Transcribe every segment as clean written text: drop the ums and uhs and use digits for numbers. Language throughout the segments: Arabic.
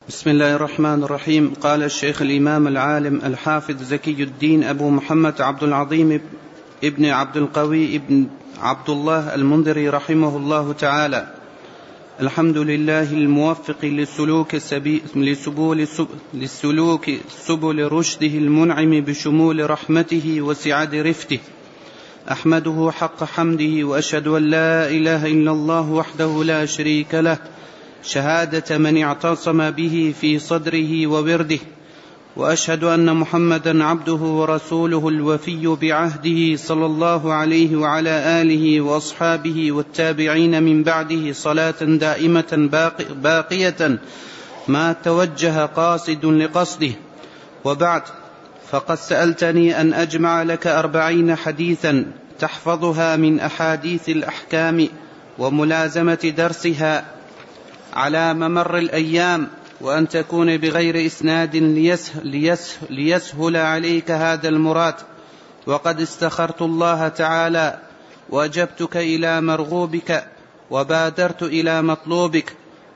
بسم الله الرحمن الرحيم. قال الشيخ الإمام العالم الحافظ زكي الدين أبو محمد عبد العظيم ابن عبد القوي ابن عبد الله المنذري رحمه الله تعالى: الحمد لله الموفق لسلوك سبل رشده المنعم بشمول رحمته وسعة رفته، أحمده حق حمده، وأشهد أن لا إله إلا الله وحده لا شريك له شهادة من اعتصم به في صدره وورده، وأشهد أن محمدا عبده ورسوله الوفي بعهده صلى الله عليه وعلى آله وأصحابه والتابعين من بعده صلاة دائمة باقية ما توجه قاصد لقصده. وبعد، فقد سألتني أن أجمع لك 40 حديثا تحفظها من أحاديث الأحكام وملازمة درسها على ممر الأيام، وأن تكون بغير إسناد ليسهل عليك هذا المراد. وقد استخرت الله تعالى وأجبتك إلى مرغوبك وبادرت إلى مطلوبك،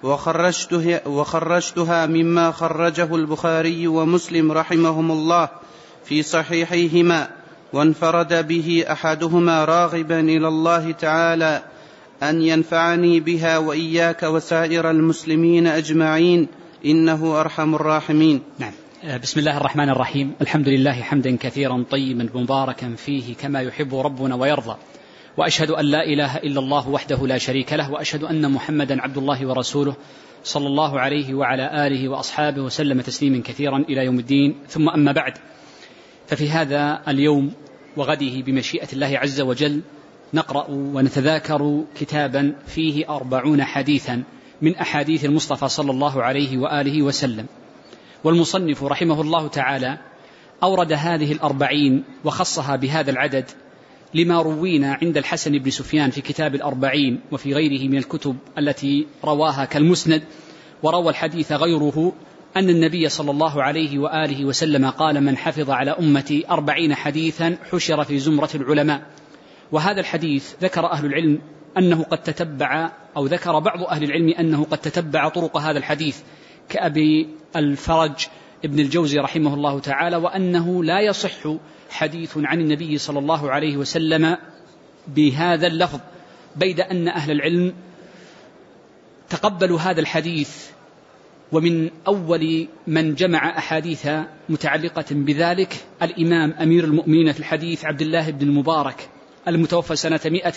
وخرجتها مما خرجه البخاري ومسلم رحمهم الله في صحيحيهما، وانفرد به أحدهما راغبا إلى الله تعالى أن ينفعني بها وإياك وسائر المسلمين أجمعين، إنه أرحم الراحمين. نعم. بسم الله الرحمن الرحيم. الحمد لله حمدا كثيرا طيبا مباركا فيه كما يحب ربنا ويرضى، وأشهد أن لا إله إلا الله وحده لا شريك له، وأشهد أن محمدا عبد الله ورسوله صلى الله عليه وعلى آله وأصحابه وسلم تسليما كثيرا إلى يوم الدين. ثم أما بعد، ففي هذا اليوم وغده بمشيئة الله عز وجل نقرأ ونتذاكر كتابا فيه 40 حديثا من أحاديث المصطفى صلى الله عليه وآله وسلم. والمصنف رحمه الله تعالى أورد هذه 40 وخصها بهذا العدد لما روينا عند الحسن بن سفيان في كتاب 40 وفي غيره من الكتب التي رواها كالمسند. وروى الحديث غيره أن النبي صلى الله عليه وآله وسلم قال: من حفظ على أمتي 40 حديثا حشر في زمرة العلماء. وهذا الحديث ذكر أهل العلم أنه قد تتبع، أو ذكر بعض أهل العلم أنه قد تتبع طرق هذا الحديث كأبي الفرج ابن الجوزي رحمه الله تعالى، وأنه لا يصح حديث عن النبي صلى الله عليه وسلم بهذا اللفظ، بيد أن أهل العلم تقبلوا هذا الحديث. ومن أول من جمع أحاديث متعلقة بذلك الإمام أمير المؤمنين في الحديث عبد الله بن المبارك المتوفى سنة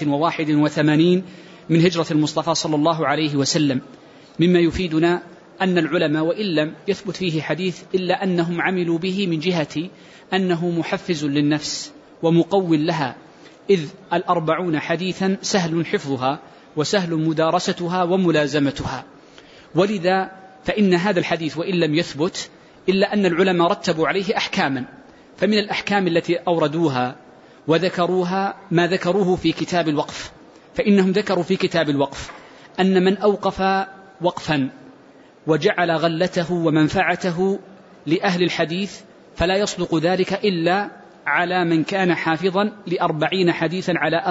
181 من هجرة المصطفى صلى الله عليه وسلم، مما يفيدنا أن العلماء وإن لم يثبت فيه حديث إلا أنهم عملوا به من جهة أنه محفز للنفس ومقو لها، إذ 40 حديثا سهل حفظها وسهل مدارستها وملازمتها. ولذا فإن هذا الحديث وإن لم يثبت إلا أن العلماء رتبوا عليه أحكاما. فمن الأحكام التي أوردوها وذكروها ما ذكروه في كتاب الوقف، فإنهم ذكروا في كتاب الوقف أن من أوقف وقفا وجعل غلته ومنفعته لأهل الحديث فلا يصدق ذلك إلا على من كان حافظا ل40 حديثا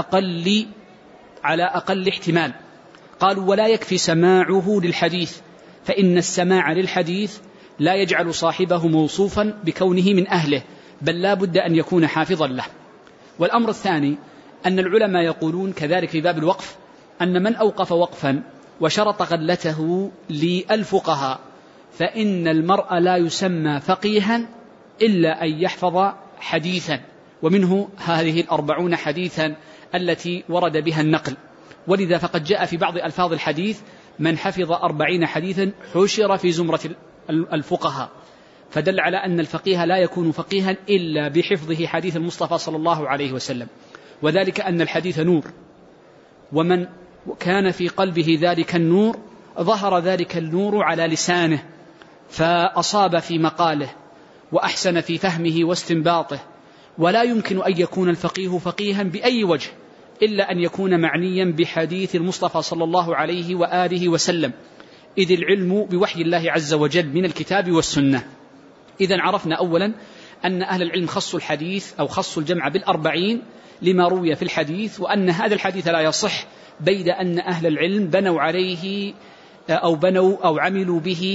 على أقل احتمال. قالوا: ولا يكفي سماعه للحديث، فإن السماع للحديث لا يجعل صاحبه موصوفا بكونه من أهله، بل لا بد أن يكون حافظا له. والأمر الثاني أن العلماء يقولون كذلك في باب الوقف أن من أوقف وقفا وشرط غلته للفقهاء فإن المرء لا يسمى فقيها إلا أن يحفظ حديثا، ومنه هذه 40 حديثا التي ورد بها النقل. ولذا فقد جاء في بعض ألفاظ الحديث: من حفظ 40 حديثا حشر في زمرة الفقهاء، فدل على أن الفقيه لا يكون فقيها إلا بحفظه حديث المصطفى صلى الله عليه وسلم، وذلك أن الحديث نور، ومن كان في قلبه ذلك النور ظهر ذلك النور على لسانه فأصاب في مقاله وأحسن في فهمه واستنباطه. ولا يمكن أن يكون الفقيه فقيها بأي وجه إلا أن يكون معنيا بحديث المصطفى صلى الله عليه وآله وسلم، إذ العلم بوحي الله عز وجل من الكتاب والسنة. إذن عرفنا أولا أن أهل العلم خصوا الحديث أو خصوا الجمع 40 لما روي في الحديث، وأن هذا الحديث لا يصح بيد أن أهل العلم بنوا عليه أو عملوا به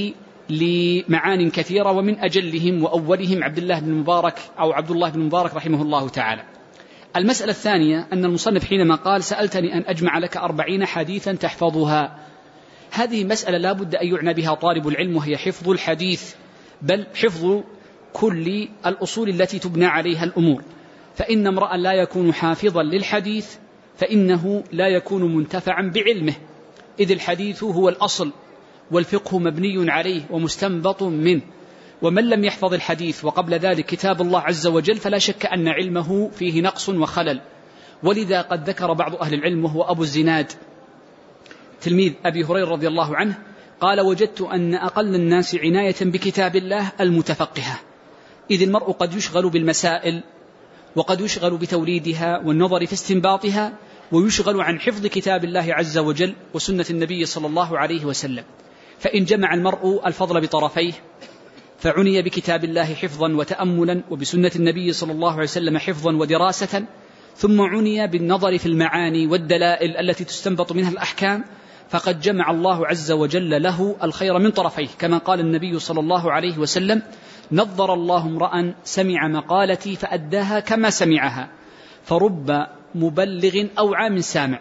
لمعان كثيرة، ومن أجلهم وأولهم عبد الله بن مبارك رحمه الله تعالى. المسألة الثانية أن المصنف حينما قال سألتني أن أجمع لك 40 حديثا تحفظها، هذه مسألة لا بد أن يعنى بها طالب العلم، وهي حفظ الحديث، بل حفظ كل الأصول التي تبنى عليها الأمور. فإن امرأ لا يكون حافظا للحديث فإنه لا يكون منتفعا بعلمه، إذ الحديث هو الأصل والفقه مبني عليه ومستنبط منه، ومن لم يحفظ الحديث وقبل ذلك كتاب الله عز وجل فلا شك أن علمه فيه نقص وخلل. ولذا قد ذكر بعض أهل العلم وهو أبو الزناد تلميذ أبي هريرة رضي الله عنه قال وجدت أن أقل الناس عناية بكتاب الله المتفقهة، إذ المرء قد يشغل بالمسائل وقد يشغل بتوليدها والنظر في استنباطها، ويشغل عن حفظ كتاب الله عز وجل وسنة النبي صلى الله عليه وسلم. فإن جمع المرء الفضل بطرفيه فعني بكتاب الله حفظا وتأملا، وبسنة النبي صلى الله عليه وسلم حفظا ودراسة، ثم عني بالنظر في المعاني والدلائل التي تستنبط منها الأحكام، فقد جمع الله عز وجل له الخير من طرفيه، كما قال النبي صلى الله عليه وسلم نظر الله امرأ سمع مقالتي فأداها كما سمعها، فرب مبلغ أوعى من سامع،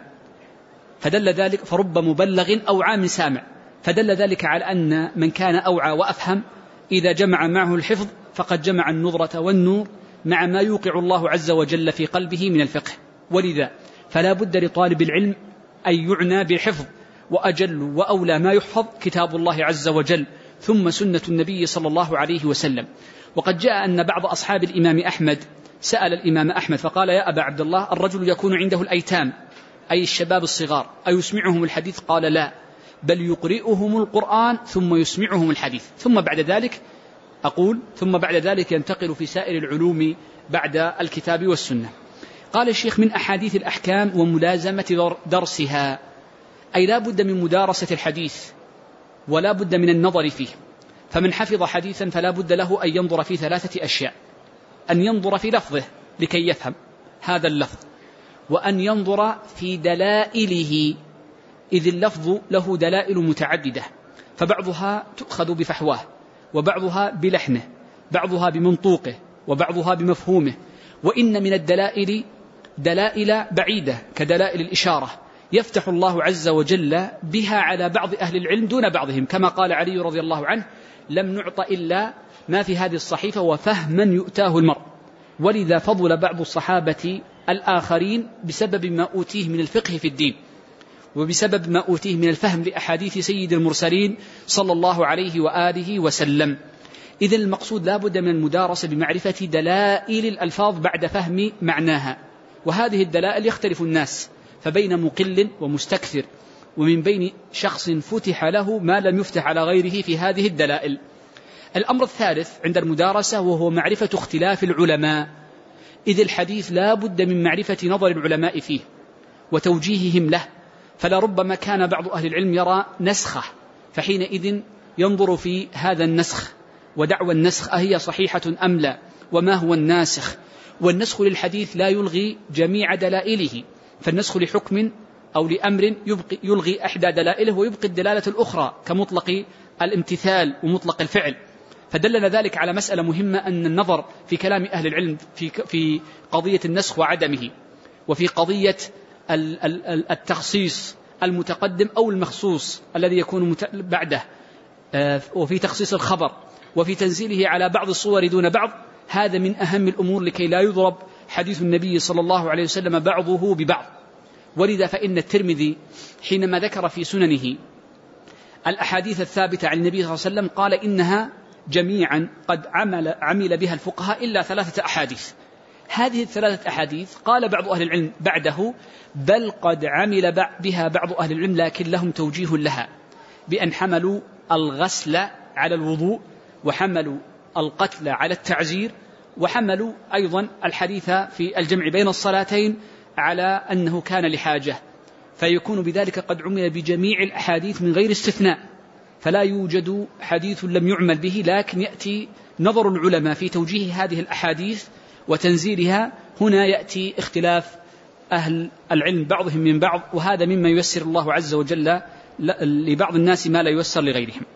فدل ذلك على أن من كان أوعى وأفهم إذا جمع معه الحفظ فقد جمع النظرة والنور مع ما يوقع الله عز وجل في قلبه من الفقه. ولذا فلا بد لطالب العلم أن يعنى بالحفظ، وأجل وأولى ما يحفظ كتاب الله عز وجل ثم سنة النبي صلى الله عليه وسلم. وقد جاء أن بعض أصحاب الإمام أحمد سأل الإمام أحمد فقال يا أبا عبد الله الرجل يكون عنده الأيتام أي الشباب الصغار أيسمعهم الحديث؟ قال لا، بل يقرئهم القرآن ثم يسمعهم الحديث، ثم بعد ذلك ينتقل في سائر العلوم بعد الكتاب والسنة. قال الشيخ من أحاديث الأحكام وملازمة درسها، أي لا بد من مدارسة الحديث ولا بد من النظر فيه. فمن حفظ حديثا فلا بد له أن ينظر في 3 أشياء: أن ينظر في لفظه لكي يفهم هذا اللفظ، وأن ينظر في دلائله إذ اللفظ له دلائل متعددة، فبعضها تؤخذ بفحواه، وبعضها بلحنه، بعضها بمنطوقه، وبعضها بمفهومه. وإن من الدلائل دلائل بعيدة كدلائل الإشارة يفتح الله عز وجل بها على بعض أهل العلم دون بعضهم، كما قال علي رضي الله عنه لم نعط إلا ما في هذه الصحيفة وفهما يؤتاه المرء. ولذا فضل بعض الصحابة الآخرين بسبب ما أوتيه من الفقه في الدين، وبسبب ما أوتيه من الفهم لأحاديث سيد المرسلين صلى الله عليه وآله وسلم. إذن المقصود لا بد من المدارسة بمعرفة دلائل الألفاظ بعد فهم معناها، وهذه الدلائل يختلف الناس، فبين مقل ومستكثر، ومن بين شخص فتح له ما لم يفتح على غيره في هذه الدلائل. الأمر الثالث عند المدارسة وهو معرفة اختلاف العلماء، إذ الحديث لا بد من معرفة نظر العلماء فيه وتوجيههم له، فلا ربما كان بعض أهل العلم يرى نسخه، فحينئذ ينظر في هذا النسخ ودعوى النسخ أهي صحيحة أم لا، وما هو الناسخ. والنسخ للحديث لا يلغي جميع دلائله، فالنسخ لحكم أو لأمر يلغي إحدى دلائله ويبقي الدلالة الأخرى كمطلق الامتثال ومطلق الفعل. فدلنا ذلك على مسألة مهمة، أن النظر في كلام أهل العلم في قضية النسخ وعدمه، وفي قضية التخصيص المتقدم أو المخصوص الذي يكون بعده، وفي تخصيص الخبر، وفي تنزيله على بعض الصور دون بعض، هذا من أهم الأمور لكي لا يضرب حديث النبي صلى الله عليه وسلم بعضه ببعض. ولذا فإن الترمذي حينما ذكر في سننه الأحاديث الثابتة عن النبي صلى الله عليه وسلم قال إنها جميعا قد عمل بها الفقهاء إلا 3 أحاديث. هذه ال3 أحاديث قال بعض أهل العلم بعده بل قد عمل بها بعض أهل العلم لكن لهم توجيه لها، بأن حملوا الغسل على الوضوء، وحملوا القتل على التعزير، وحملوا أيضا الحديث في الجمع بين الصلاتين على أنه كان لحاجة، فيكون بذلك قد عمل بجميع الأحاديث من غير استثناء، فلا يوجد حديث لم يعمل به، لكن يأتي نظر العلماء في توجيه هذه الأحاديث وتنزيلها. هنا يأتي اختلاف أهل العلم بعضهم من بعض، وهذا مما ييسر الله عز وجل لبعض الناس ما لا ييسر لغيرهم.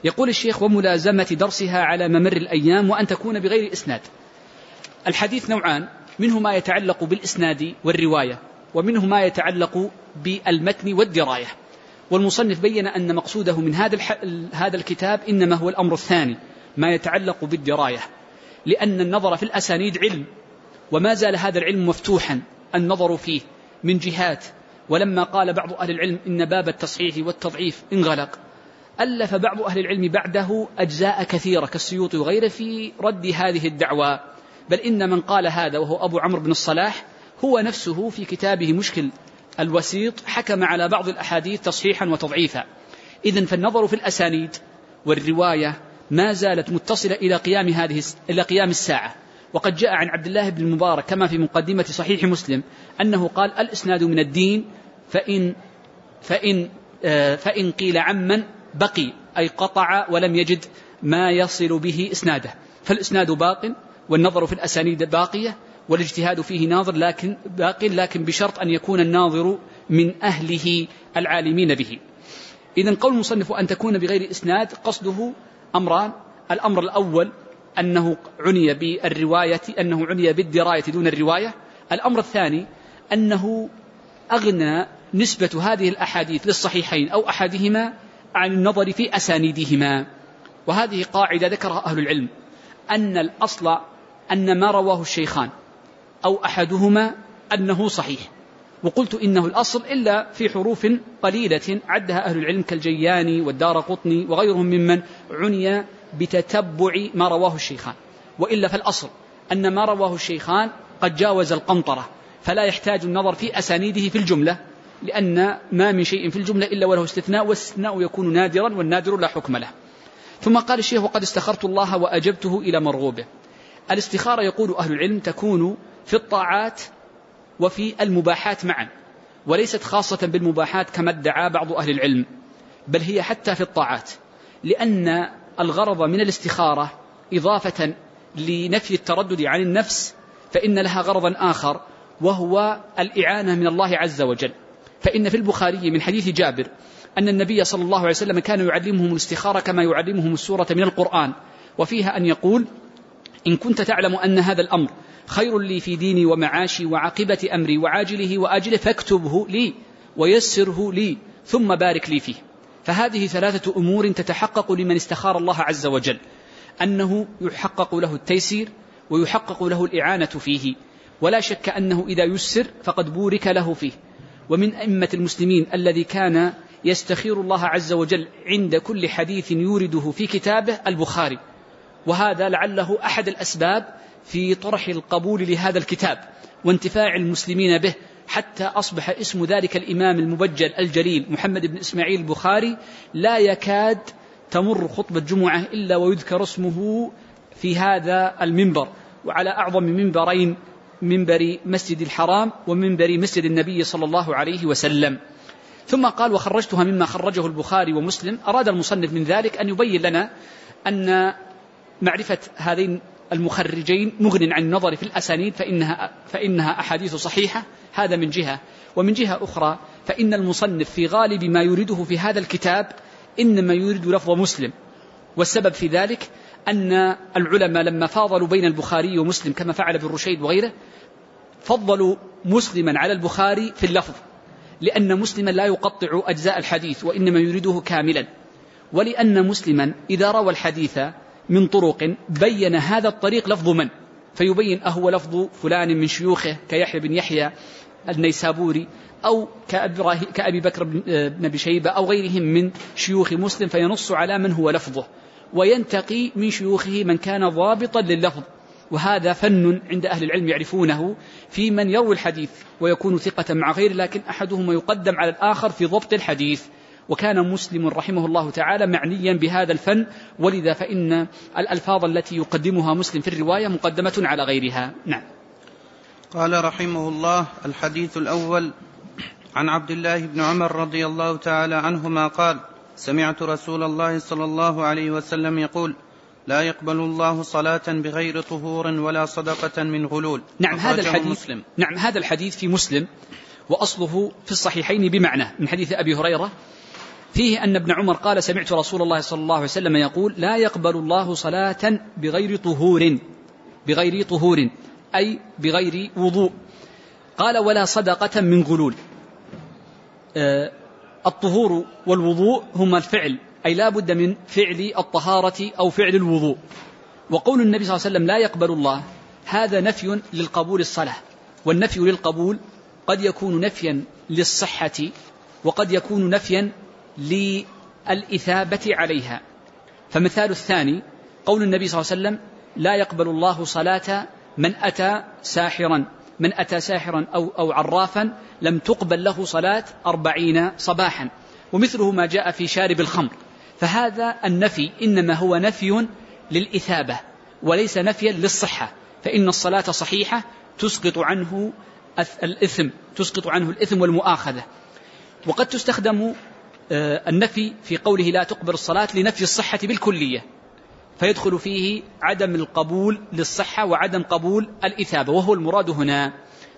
يقول الشيخ: وملازمة درسها على ممر الأيام وأن تكون بغير إسناد. الحديث نوعان، منه ما يتعلق بالإسناد والرواية، ومنه ما يتعلق بالمتن والدراية. والمصنف بين أن مقصوده من هذا الكتاب إنما هو الأمر الثاني، ما يتعلق بالدراية، لأن النظر في الأسانيد علم، وما زال هذا العلم مفتوحا النظر فيه من جهات. ولما قال بعض أهل العلم إن باب التصحيح والتضعيف انغلق، ألف بعض أهل العلم بعده أجزاء كثيرة كالسيوطي وغيره في رد هذه الدعوى. بل إن من قال هذا وهو أبو عمرو بن الصلاح هو نفسه في كتابه مشكل الوسيط حكم على بعض الأحاديث تصحيحا وتضعيفا. إذن فالنظر في الأسانيد والرواية ما زالت متصلة إلى قيام الساعة. وقد جاء عن عبد الله بن المبارك كما في مقدمة صحيح مسلم أنه قال: الإسناد من الدين، فإن قيل عمن بقي، أي قطع ولم يجد ما يصل به إسناده. فالإسناد باق، والنظر في الأسانيد باقية، والاجتهاد فيه لكن بشرط أن يكون الناظر من أهله العالمين به. إذن قول المصنف أن تكون بغير إسناد قصده أمران: الأمر الأول أنه عني بالرواية، أنه عني بالدراية دون الرواية. الأمر الثاني أنه أغنى نسبة هذه الأحاديث للصحيحين أو أحدهما عن النظر في أسانيدهما. وهذه قاعدة ذكرها أهل العلم، أن الأصل أن ما رواه الشيخان أو أحدهما أنه صحيح. وقلت إنه الأصل إلا في حروف قليلة عدها أهل العلم كالجياني والدارقطني وغيرهم ممن عني بتتبع ما رواه الشيخان. وإلا فالأصل أن ما رواه الشيخان قد جاوز القنطرة، فلا يحتاج النظر في أسانيده في الجملة، لأن ما من شيء في الجملة إلا وله استثناء، والاستثناء يكون نادرا، والنادر لا حكم له. ثم قال الشيخ: وقد استخرت الله وأجبته إلى مرغوبه. الاستخارة يقول أهل العلم تكون في الطاعات وفي المباحات معا، وليست خاصة بالمباحات كما ادعى بعض أهل العلم، بل هي حتى في الطاعات، لأن الغرض من الاستخارة إضافة لنفي التردد عن النفس فإن لها غرضا آخر، وهو الإعانة من الله عز وجل. فإن في البخاري من حديث جابر أن النبي صلى الله عليه وسلم كان يعلمهم الاستخارة كما يعلمهم السورة من القرآن، وفيها أن يقول: إن كنت تعلم أن هذا الأمر خير لي في ديني ومعاشي وعاقبة أمري وعاجله وآجله فاكتبه لي ويسره لي ثم بارك لي فيه. فهذه ثلاثة أمور تتحقق لمن استخار الله عز وجل، أنه يحقق له التيسير ويحقق له الإعانة فيه، ولا شك أنه إذا يسر فقد بورك له فيه. ومن أئمة المسلمين الذي كان يستخير الله عز وجل عند كل حديث يورده في كتابه البخاري، وهذا لعله أحد الأسباب في طرح القبول لهذا الكتاب وانتفاع المسلمين به، حتى أصبح اسم ذلك الإمام المبجل الجليل محمد بن إسماعيل البخاري لا يكاد تمر خطبة جمعة إلا ويذكر اسمه في هذا المنبر، وعلى أعظم منبرين، منبر مسجد الحرام ومنبر مسجد النبي صلى الله عليه وسلم. ثم قال: وخرجتها مما خرجه البخاري ومسلم. أراد المصنف من ذلك أن يبين لنا أن معرفة هذين المخرجين مغن عن النظر في الأسانيد، فإنها أحاديث صحيحة، هذا من جهة. ومن جهة أخرى فإن المصنف في غالب ما يريده في هذا الكتاب إنما يريد لفظ مسلم، والسبب في ذلك أن العلماء لما فاضلوا بين البخاري ومسلم كما فعل ابن رشيد وغيره فضلوا مسلما على البخاري في اللفظ، لأن مسلما لا يقطع أجزاء الحديث وإنما يريده كاملا، ولأن مسلما إذا روى الحديث من طرق بين هذا الطريق لفظ من، فيبين أهو لفظ فلان من شيوخه كيحيى بن يحيى النيسابوري أو كأبي بكر بن أبي شيبة أو غيرهم من شيوخ مسلم، فينص على من هو لفظه وينتقي من شيوخه من كان ضابطا لللفظ. وهذا فن عند أهل العلم يعرفونه في من يروي الحديث ويكون ثقة مع غيره، لكن أحدهما يقدم على الآخر في ضبط الحديث. وكان مسلم رحمه الله تعالى معنيا بهذا الفن، ولذا فإن الألفاظ التي يقدمها مسلم في الرواية مقدمة على غيرها. نعم. قال رحمه الله: الحديث الأول عن عبد الله بن عمر رضي الله تعالى عنهما قال: سمعت رسول الله صلى الله عليه وسلم يقول: لا يقبل الله صلاة بغير طهور ولا صدقة من غلول. نعم، هذا الحديث في مسلم، وأصله في الصحيحين بمعنى من حديث أبي هريرة فيه أن ابن عمر قال سمعت رسول الله صلى الله عليه وسلم يقول لا يقبل الله صلاة بغير طهور أي بغير وضوء. قال ولا صدقة من غلول. الطهور والوضوء هما الفعل، أي لا بد من فعل الطهارة أو فعل الوضوء. وقول النبي صلى الله عليه وسلم لا يقبل الله هذا نفي للقبول الصلاة، والنفي للقبول قد يكون نفيا للصحة وقد يكون نفيا للإثابة عليها. فمثال الثاني قول النبي صلى الله عليه وسلم لا يقبل الله صلاة من أتى ساحرا أو عرافا لم تقبل له صلاة 40 صباحا، ومثله ما جاء في شارب الخمر. فهذا النفي إنما هو نفي للإثابة وليس نفيا للصحة، فإن الصلاة صحيحة تسقط عنه الإثم والمؤاخذة. وقد تستخدم النفي في قوله لا تقبل الصلاة لنفي الصحة بالكلية، فيدخل فيه عدم القبول للصحة وعدم قبول الإثابة، وهو المراد هنا.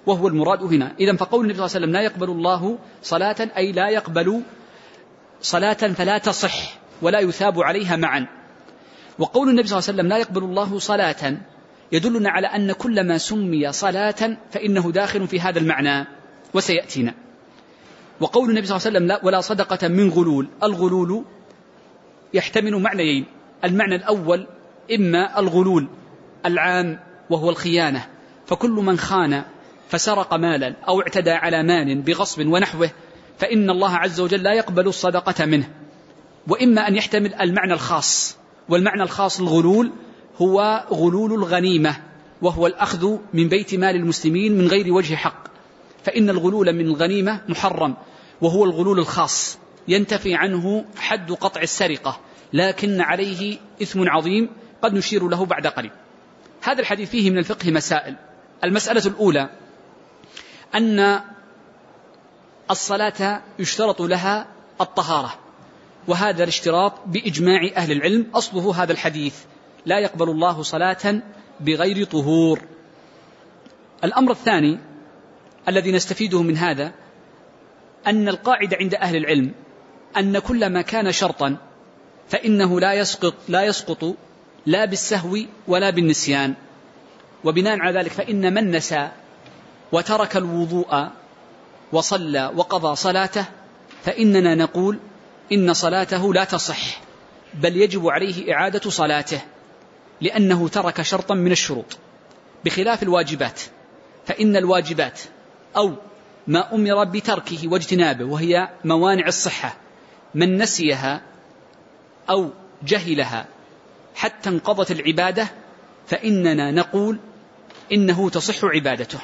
إذن فقول النبي صلى الله عليه وسلم لا يقبل الله صلاة أي لا يقبل صلاة فلا تصح ولا يثاب عليها معا. وقول النبي صلى الله عليه وسلم لا يقبل الله صلاة يدلنا على أن كل ما سمي صلاة فإنه داخل في هذا المعنى وسيأتينا. وقول النبي صلى الله عليه وسلم ولا صدقة من غلول، الغلول يحتمل معنيين: المعنى الأول إما الغلول العام وهو الخيانة، فكل من خان فسرق مالا أو اعتدى على مال بغصب ونحوه فإن الله عز وجل لا يقبل الصدقة منه. وإما أن يحتمل المعنى الخاص، والمعنى الخاص الغلول هو غلول الغنيمة، وهو الأخذ من بيت مال المسلمين من غير وجه حق، فإن الغلول من الغنيمة محرم، وهو الغلول الخاص ينتفي عنه حد قطع السرقة، لكن عليه إثم عظيم قد نشير له بعد قليل. هذا الحديث فيه من الفقه مسائل. المسألة الأولى أن الصلاة يشترط لها الطهارة، وهذا الاشتراط بإجماع أهل العلم أصله هذا الحديث لا يقبل الله صلاة بغير طهور. الأمر الثاني الذي نستفيده من هذا أن القاعدة عند أهل العلم أن كل ما كان شرطا فإنه لا يسقط لا بالسهو ولا بالنسيان. وبناء على ذلك فإن من نسى وترك الوضوء وصلى وقضى صلاته فإننا نقول إن صلاته لا تصح، بل يجب عليه إعادة صلاته، لأنه ترك شرطا من الشروط، بخلاف الواجبات، فإن الواجبات أو ما أمر بتركه واجتنابه وهي موانع الصحة من نسيها أو جهلها حتى انقضت العبادة فإننا نقول إنه تصح عبادته،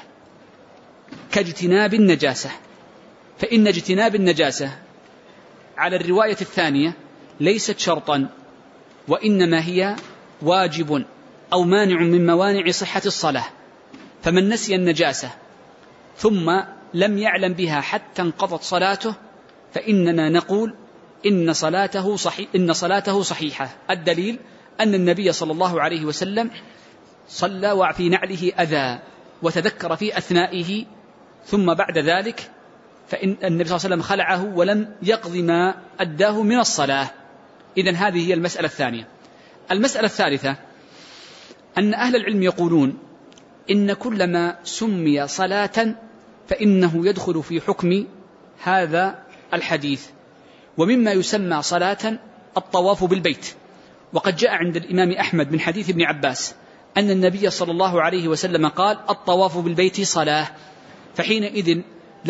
كاجتناب النجاسة، فإن اجتناب النجاسة على الرواية الثانية ليست شرطا، وإنما هي واجب أو مانع من موانع صحة الصلاة. فمن نسي النجاسة ثم لم يعلم بها حتى انقضت صلاته فإننا نقول إن صلاته صحيحة. الدليل أن النبي صلى الله عليه وسلم صلى وفي نعله أذى وتذكر في أثنائه، ثم بعد ذلك فإن النبي صلى الله عليه وسلم خلعه ولم يقض ما أداه من الصلاة. إذن هذه هي المسألة الثانية. المسألة الثالثة أن أهل العلم يقولون إن كل ما سمي صلاة فإنه يدخل في حكم هذا الحديث. ومما يسمى صلاة الطواف بالبيت، وقد جاء عند الإمام أحمد من حديث ابن عباس أن النبي صلى الله عليه وسلم قال الطواف بالبيت صلاة، فحينئذ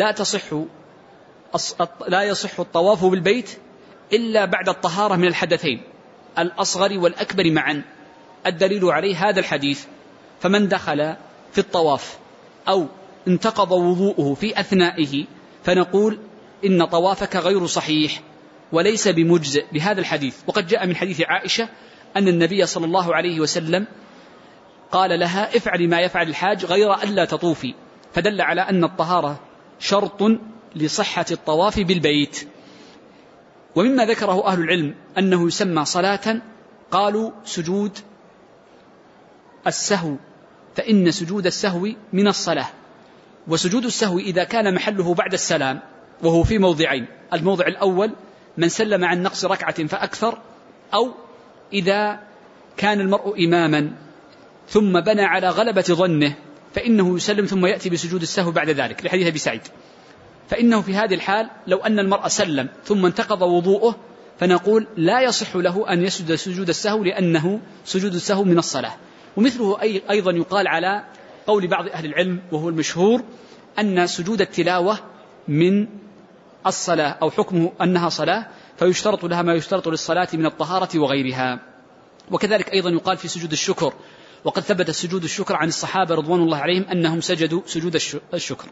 لا يصح الطواف بالبيت إلا بعد الطهارة من الحدثين الأصغر والأكبر معا. الدليل عليه هذا الحديث: فمن دخل في الطواف أو انتقض وضوءه في أثنائه فنقول إن طوافك غير صحيح وليس بمجزئ بهذا الحديث. وقد جاء من حديث عائشة أن النبي صلى الله عليه وسلم قال لها افعلي ما يفعل الحاج غير ألا تطوفي، فدل على أن الطهارة شرط لصحة الطواف بالبيت. ومما ذكره أهل العلم أنه يسمى صلاة قالوا سجود السهو، فإن سجود السهو من الصلاة. وسجود السهو إذا كان محله بعد السلام وهو في موضعين: الموضع الأول من سلم عن نقص ركعة فأكثر، أو إذا كان المرء إماما ثم بنى على غلبة ظنه فإنه يسلم ثم يأتي بسجود السهو بعد ذلك لحديث أبي سعيد. فإنه في هذه الحال لو أن المرء سلم ثم انتقض وضوءه فنقول لا يصح له أن يسجد سجود السهو لأنه سجود السهو من الصلاة. ومثله أيضا يقال على قول بعض أهل العلم وهو المشهور أن سجود التلاوة من الصلاة أو حكمه أنها صلاة فيشترط لها ما يشترط للصلاة من الطهارة وغيرها. وكذلك أيضا يقال في سجود الشكر، وقد ثبت سجود الشكر عن الصحابة رضوان الله عليهم أنهم سجدوا سجود الشكر.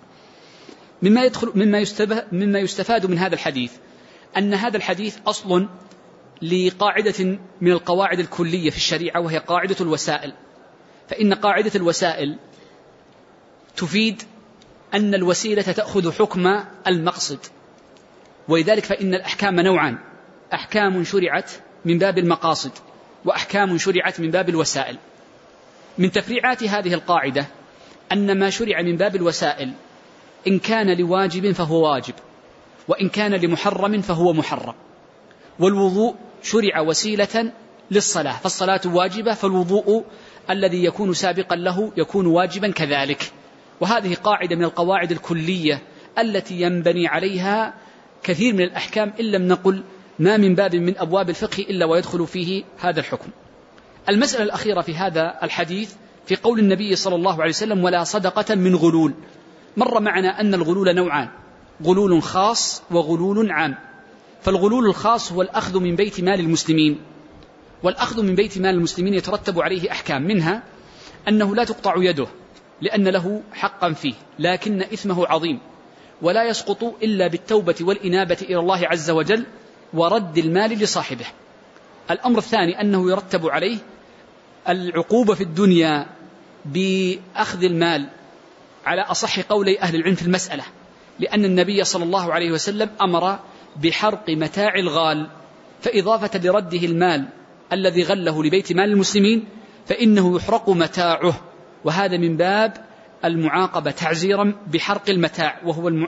مما يستفاد من هذا الحديث أن هذا الحديث أصل لقاعدة من القواعد الكلية في الشريعة، وهي قاعدة الوسائل. فإن قاعدة الوسائل تفيد أن الوسيلة تأخذ حكم المقصد، ولذلك فإن الأحكام نوعان: أحكام شرعت من باب المقاصد، وأحكام شرعت من باب الوسائل. من تفريعات هذه القاعدة أن ما شرع من باب الوسائل إن كان لواجب فهو واجب، وإن كان لمحرم فهو محرم. والوضوء شرع وسيلة للصلاة، فالصلاة واجبة، فالوضوء الذي يكون سابقا له يكون واجبا كذلك. وهذه قاعدة من القواعد الكلية التي ينبني عليها كثير من الأحكام، إن لم نقل ما من باب من أبواب الفقه إلا ويدخل فيه هذا الحكم. المسألة الأخيرة في هذا الحديث في قول النبي صلى الله عليه وسلم: ولا صدقة من غلول. مر معنا أن الغلول نوعان: غلول خاص وغلول عام. فالغلول الخاص هو الأخذ من بيت مال المسلمين، والأخذ من بيت مال المسلمين يترتب عليه أحكام، منها أنه لا تقطع يده لأن له حقا فيه، لكن إثمه عظيم، ولا يسقط إلا بالتوبة والإنابة إلى الله عز وجل ورد المال لصاحبه. الأمر الثاني أنه يرتب عليه العقوبة في الدنيا بأخذ المال على أصح قولي أهل العلم في المسألة، لأن النبي صلى الله عليه وسلم أمر بحرق متاع الغال، فإضافة لرده المال الذي غله لبيت مال المسلمين فإنه يحرق متاعه، وهذا من باب المعاقبة تعزيرا بحرق المتاع،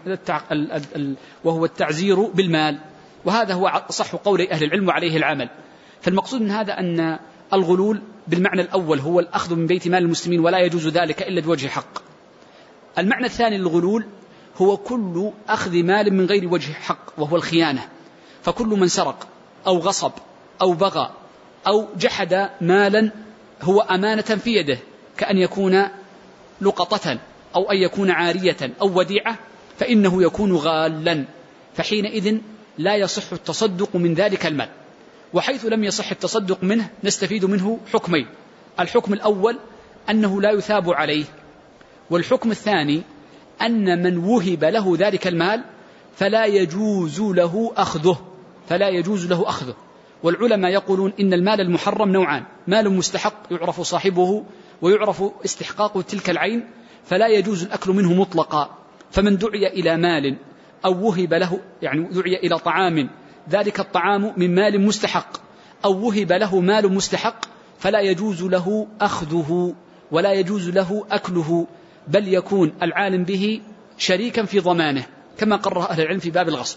وهو التعزير بالمال، وهذا هو أصح قولي أهل العلم وعليه العمل. فالمقصود من هذا أن الغلول بالمعنى الأول هو الأخذ من بيت مال المسلمين، ولا يجوز ذلك إلا بوجه حق. المعنى الثاني للغلول هو كل أخذ مال من غير وجه حق، وهو الخيانة. فكل من سرق أو غصب أو بغى أو جحد مالا هو أمانة في يده، كأن يكون لقطة أو أن يكون عارية أو وديعة، فإنه يكون غالا، فحينئذ لا يصح التصدق من ذلك المال. وحيث لم يصح التصدق منه نستفيد منه حكمين: الحكم الأول أنه لا يثاب عليه، والحكم الثاني أن من وهب له ذلك المال فلا يجوز له أخذه. والعلماء يقولون إن المال المحرم نوعان: مال مستحق يعرف صاحبه ويعرف استحقاق تلك العين فلا يجوز الأكل منه مطلقا، فمن دعي إلى مال أو وهب له، يعني دعي إلى طعام ذلك الطعام من مال مستحق أو وهب له مال مستحق فلا يجوز له أخذه ولا يجوز له أكله، بل يكون العالم به شريكا في ضمانه، كما قرر أهل العلم في باب الغصب.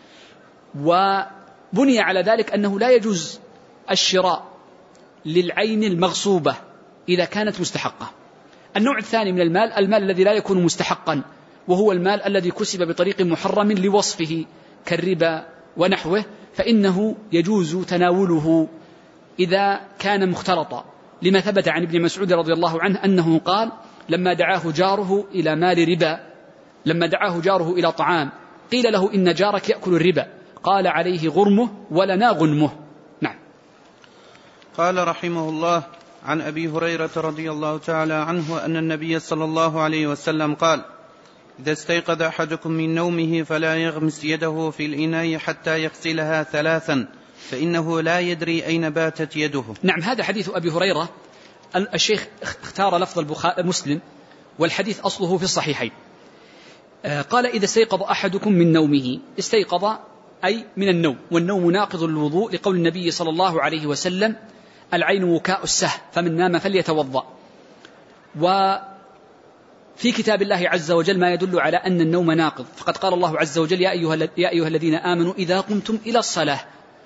وبني على ذلك أنه لا يجوز الشراء للعين المغصوبة إذا كانت مستحقة. النوع الثاني من المال الذي لا يكون مستحقا، وهو المال الذي كسب بطريق محرم لوصفه كالربا ونحوه، فإنه يجوز تناوله إذا كان مختلطا، لما ثبت عن ابن مسعود رضي الله عنه أنه قال: لما دعاه جاره إلى مال ربا، لما دعاه جاره إلى طعام قيل له: إن جارك يأكل الربا، قال: عليه غرمه ولنا غنمه. نعم. قال رحمه الله: عن أبي هريرة رضي الله تعالى عنه أن النبي صلى الله عليه وسلم قال: إذا استيقظ أحدكم من نومه فلا يغمس يده في الإناء حتى يغسلها 3 فإنه لا يدري أين باتت يده. نعم، هذا حديث أبي هريرة. الشيخ اختار لفظ مسلم، والحديث أصله في الصحيحين. قال: إذا استيقظ أحدكم من نومه، استيقظ أي من النوم، والنوم ناقض الوضوء، لقول النبي صلى الله عليه وسلم: العين وكاء السه، فمن نام فليتوضأ. في كتاب الله عز وجل ما يدل على أن النوم ناقض، فقد قال الله عز وجل يا أيها الذين آمنوا إذا قمتم إلى الصلاة.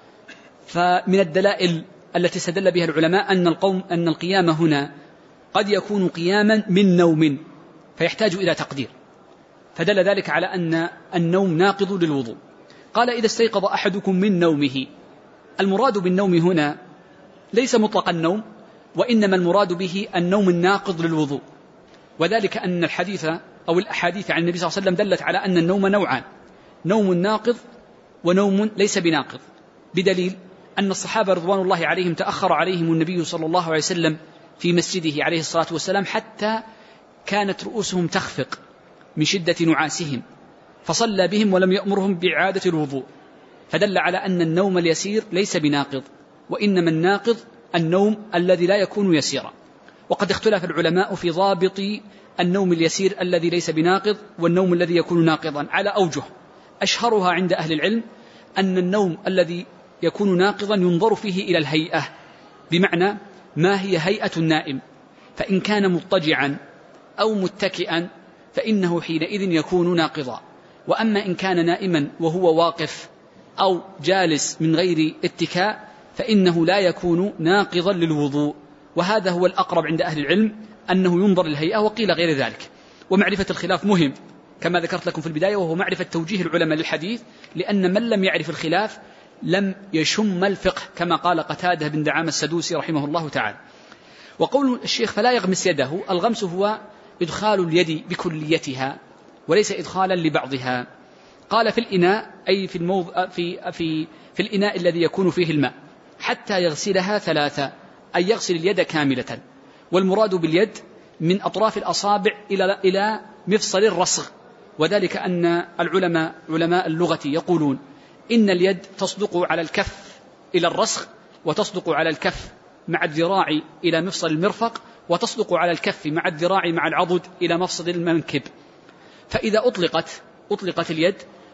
فمن الدلائل التي استدل بها العلماء أن القيام هنا قد يكون قياما من نوم فيحتاج إلى تقدير، فدل ذلك على أن النوم ناقض للوضوء. قال إذا استيقظ أحدكم من نومه، المراد بالنوم هنا ليس مطلق النوم، وإنما المراد به النوم الناقض للوضوء، وذلك أن الحديث أو الأحاديث عن النبي صلى الله عليه وسلم دلت على أن النوم نوعان، نوم ناقض ونوم ليس بناقض، بدليل أن الصحابة رضوان الله عليهم تأخر عليهم النبي صلى الله عليه وسلم في مسجده عليه الصلاة والسلام حتى كانت رؤوسهم تخفق من شدة نعاسهم، فصلى بهم ولم يأمرهم بإعادة الوضوء، فدل على أن النوم اليسير ليس بناقض، وإنما الناقض النوم الذي لا يكون يسيرا. وقد اختلف العلماء في ضابط النوم اليسير الذي ليس بناقض والنوم الذي يكون ناقضا على أوجه، أشهرها عند أهل العلم أن النوم الذي يكون ناقضا ينظر فيه إلى الهيئة، بمعنى ما هي هيئة النائم، فإن كان مضطجعا أو متكئا فإنه حينئذ يكون ناقضا، وأما إن كان نائما وهو واقف أو جالس من غير اتكاء فإنه لا يكون ناقضا للوضوء. وهذا هو الأقرب عند أهل العلم أنه ينظر للهيئة، وقيل غير ذلك. ومعرفة الخلاف مهم كما ذكرت لكم في البداية، وهو معرفة توجيه العلماء للحديث، لأن من لم يعرف الخلاف لم يشم الفقه كما قال قتادة بن دعامة السدوسي رحمه الله تعالى. وقول الشيخ فلا يغمس يده، الغمس هو إدخال اليد بكليتها وليس إدخالا لبعضها. قال في الإناء أي في الإناء الذي يكون فيه الماء حتى يغسلها ثلاثة، أي يغسل اليد كاملة، والمراد باليد من أطراف الأصابع إلى مفصل الرسغ، وذلك أن علماء اللغة يقولون إن اليد تصدق على الكف إلى الرسغ، وتصدق على الكف مع الذراع إلى مفصل المرفق، وتصدق على الكف مع الذراع مع العضد إلى مفصل المنكب. فإذا أطلقت اليد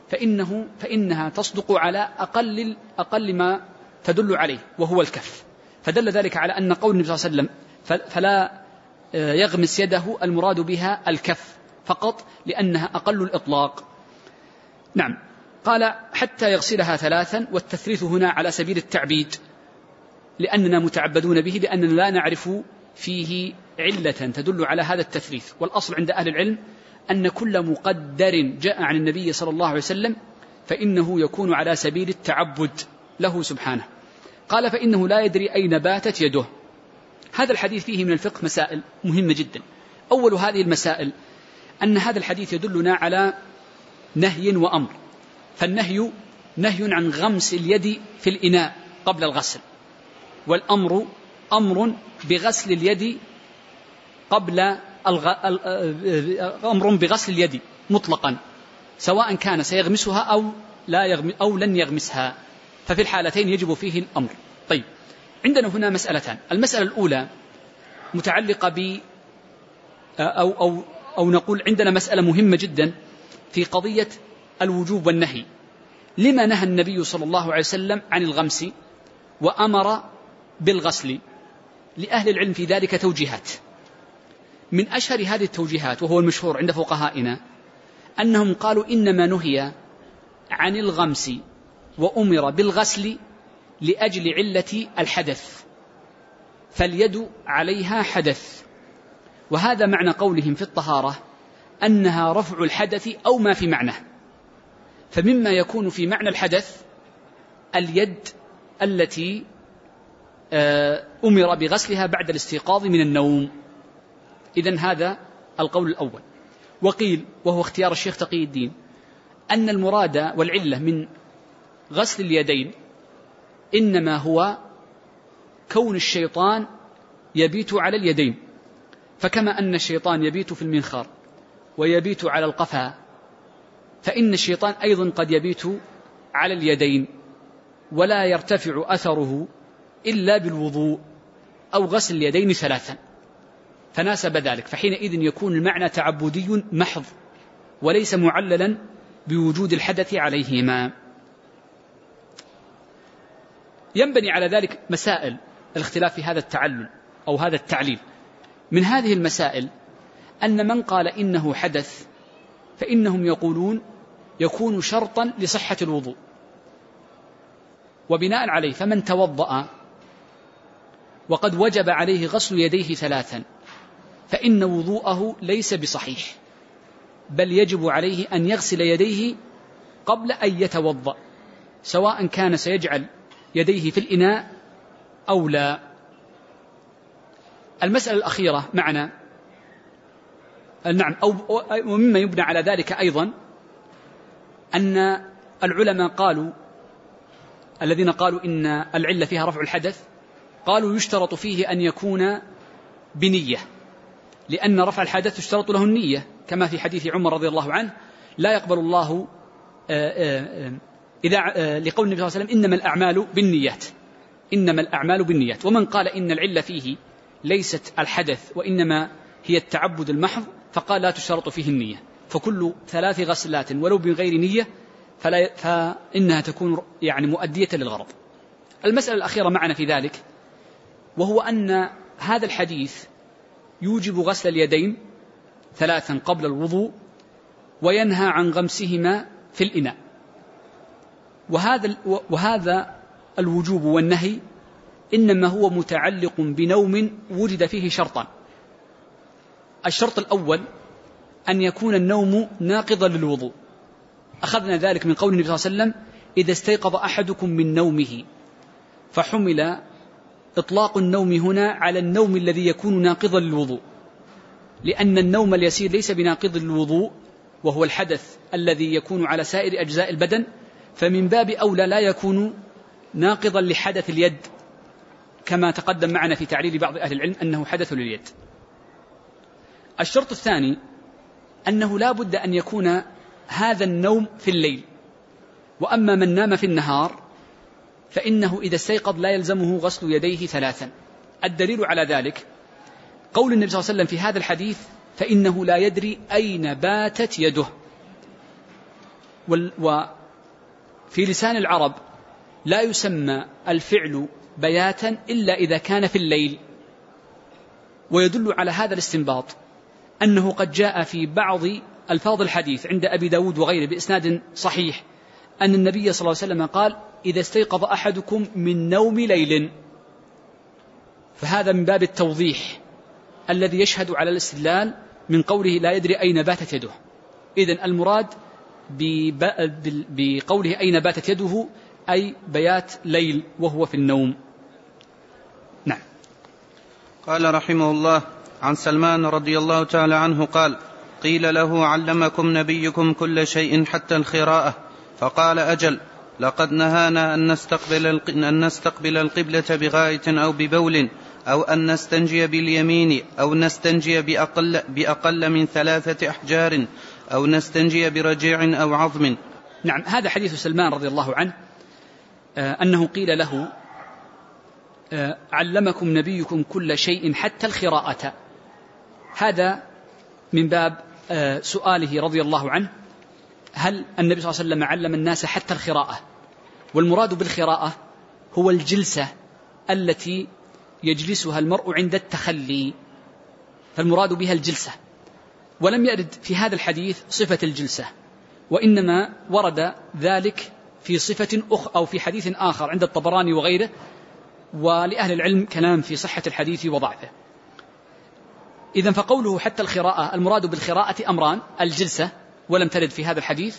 فإنها تصدق على أقل ما تدل عليه وهو الكف، فدل ذلك على أن قول النبي صلى الله عليه وسلم فلا يغمس يده المراد بها الكف فقط، لأنها أقل الإطلاق. نعم. قال حتى يغسلها ثلاثا، والتثليث هنا على سبيل التعبيد، لأننا متعبدون به، لأننا لا نعرف فيه علة تدل على هذا التثليث. والأصل عند أهل العلم أن كل مقدر جاء عن النبي صلى الله عليه وسلم فإنه يكون على سبيل التعبد له سبحانه. قال فإنه لا يدري أين باتت يده. هذا الحديث فيه من الفقه مسائل مهمة جدا. أول هذه المسائل أن هذا الحديث يدلنا على نهي وأمر، فالنهي نهي عن غمس اليد في الإناء قبل الغسل، والأمر أمر بغسل اليد أمر بغسل اليد مطلقا، سواء كان سيغمسها أو لن يغمسها، ففي الحالتين يجب فيه الأمر. طيب، عندنا هنا مسألتان. المسألة الأولى متعلقة أو نقول عندنا مسألة مهمة جدا في قضية الوجوب والنهي. لما نهى النبي صلى الله عليه وسلم عن الغمس وأمر بالغسل؟ لأهل العلم في ذلك توجيهات. من أشهر هذه التوجيهات وهو المشهور عند فقهائنا أنهم قالوا إنما نهي عن الغمس وأمر بالغسل لأجل علة الحدث، فاليد عليها حدث، وهذا معنى قولهم في الطهارة أنها رفع الحدث أو ما في معنى. فمما يكون في معنى الحدث اليد التي أمر بغسلها بعد الاستيقاظ من النوم. إذن هذا القول الأول. وقيل وهو اختيار الشيخ تقي الدين أن المراد والعلة من غسل اليدين إنما هو كون الشيطان يبيت على اليدين، فكما أن الشيطان يبيت في المنخار ويبيت على القفا، فإن الشيطان أيضا قد يبيت على اليدين، ولا يرتفع أثره إلا بالوضوء أو غسل اليدين ثلاثا، فناسب ذلك، فحينئذ يكون المعنى تعبدي محض وليس معللا بوجود الحدث عليهما. ينبني على ذلك مسائل الاختلاف في هذا التعلل أو هذا التعليل. من هذه المسائل أن من قال إنه حدث فإنهم يقولون يكون شرطا لصحة الوضوء، وبناء عليه فمن توضأ وقد وجب عليه غسل يديه 3 فإن وضوءه ليس بصحيح، بل يجب عليه أن يغسل يديه قبل أن يتوضأ، سواء كان سيجعل يديه في الإناء أو لا. المسألة الأخيرة معنا، نعم، ومما يبنى على ذلك أيضا أن العلماء قالوا، الذين قالوا إن العلة فيها رفع الحدث، قالوا يشترط فيه أن يكون بنية، لأن رفع الحدث يشترط له النية، كما في حديث عمر رضي الله عنه لا يقبل الله لقول النبي صلى الله عليه وسلم إنما الأعمال بالنيات، إنما الأعمال بالنيات. ومن قال إن العلة فيه ليست الحدث وإنما هي التعبد المحض فقال لا تشترط فيه النية، فكل 3 غسلات ولو بغير نية فإنها تكون يعني مؤدية للغرض. المسألة الأخيرة معنا في ذلك وهو أن هذا الحديث يوجب غسل اليدين 3 قبل الوضوء وينهى عن غمسهما في الإناء، وهذا الوجوب والنهي إنما هو متعلق بنوم وجد فيه شرطان. الشرط الأول أن يكون النوم ناقضا للوضوء، أخذنا ذلك من قول النبي صلى الله عليه وسلم إذا استيقظ أحدكم من نومه، فحمل إطلاق النوم هنا على النوم الذي يكون ناقضا للوضوء، لأن النوم اليسير ليس بناقض للوضوء وهو الحدث الذي يكون على سائر أجزاء البدن، فمن باب أولى لا يكون ناقضا لحدث اليد، كما تقدم معنا في تعليل بعض أهل العلم أنه حدث لليد. الشرط الثاني أنه لا بد أن يكون هذا النوم في الليل، وأما من نام في النهار فإنه إذا استيقظ لا يلزمه غسل يديه 3. الدليل على ذلك قول النبي صلى الله عليه وسلم في هذا الحديث فإنه لا يدري أين باتت يده. وفي لسان العرب لا يسمى الفعل بياتا إلا إذا كان في الليل، ويدل على هذا الاستنباط أنه قد جاء في بعض ألفاظ الحديث عند أبي داود وغيره بإسناد صحيح أن النبي صلى الله عليه وسلم قال إذا استيقظ أحدكم من نوم ليل، فهذا من باب التوضيح الذي يشهد على الاستدلال من قوله لا يدري أين باتت يده. إذن المراد بقوله أين باتت يده أي بيات ليل وهو في النوم. نعم. قال رحمه الله عن سلمان رضي الله تعالى عنه قال قيل له علمكم نبيكم كل شيء حتى الخراءة؟ فقال أجل، لقد نهانا أن نستقبل القبلة بغائط أو ببول أو أن نستنجي باليمين أو نستنجي بأقل من 3 أحجار أو نستنجي برجيع أو عظم. نعم، هذا حديث سلمان رضي الله عنه أنه قيل له علمكم نبيكم كل شيء حتى الخراءة. هذا من باب سؤاله رضي الله عنه هل النبي صلى الله عليه وسلم علم الناس حتى الخراءة؟ والمراد بالخراءة هو الجلسة التي يجلسها المرء عند التخلي، فالمراد بها الجلسة. ولم يرد في هذا الحديث صفة الجلسة، وإنما ورد ذلك في صفة أو في حديث آخر عند الطبراني وغيره، ولأهل العلم كلام في صحة الحديث وضعفه. إذن فقوله حتى الخراءة المراد بالخراءة أمران: الجلسة ولم ترد في هذا الحديث،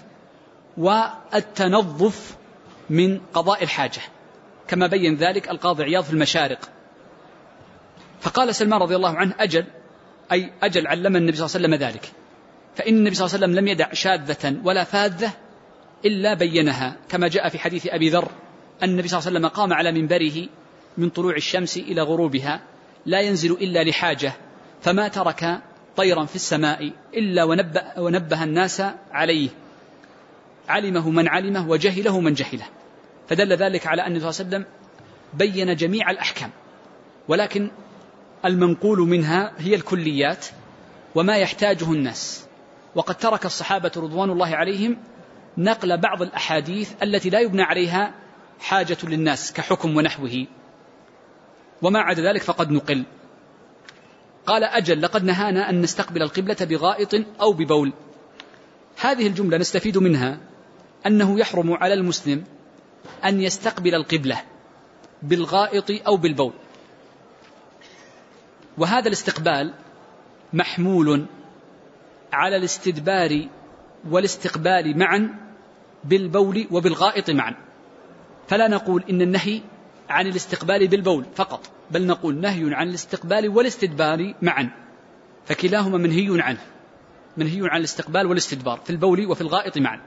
والتنظف من قضاء الحاجة كما بين ذلك القاضي عياض في المشارق. فقال سلمان رضي الله عنه أجل، أي أجل علم النبي صلى الله عليه وسلم ذلك، فإن النبي صلى الله عليه وسلم لم يدع شاذة ولا فاذة إلا بينها، كما جاء في حديث أبي ذر أن النبي صلى الله عليه وسلم قام على منبره من طلوع الشمس إلى غروبها لا ينزل إلا لحاجة، فما ترك طيرا في السماء إلا ونبه الناس عليه، علمه من علمه وجهله من جهله. فدل ذلك على أن النبي صلى الله عليه وسلم بين جميع الأحكام، ولكن المنقول منها هي الكليات وما يحتاجه الناس. وقد ترك الصحابة رضوان الله عليهم نقل بعض الأحاديث التي لا يبنى عليها حاجة للناس كحكم ونحوه، وما عدا ذلك فقد نقل. قال أجل لقد نهانا أن نستقبل القبلة بغائط أو ببول. هذه الجملة نستفيد منها أنه يحرم على المسلم أن يستقبل القبلة بالغائط أو بالبول، وهذا الاستقبال محمول على الاستدبار والاستقبال معا بالبول وبالغائط معا، فلا نقول إن النهي عن الاستقبال بالبول فقط، بل نقول نهي عن الاستقبال والاستدبار معا، فكلاهما منهي عنه، منهي عن الاستقبال والاستدبار في البول وفي الغائط معا.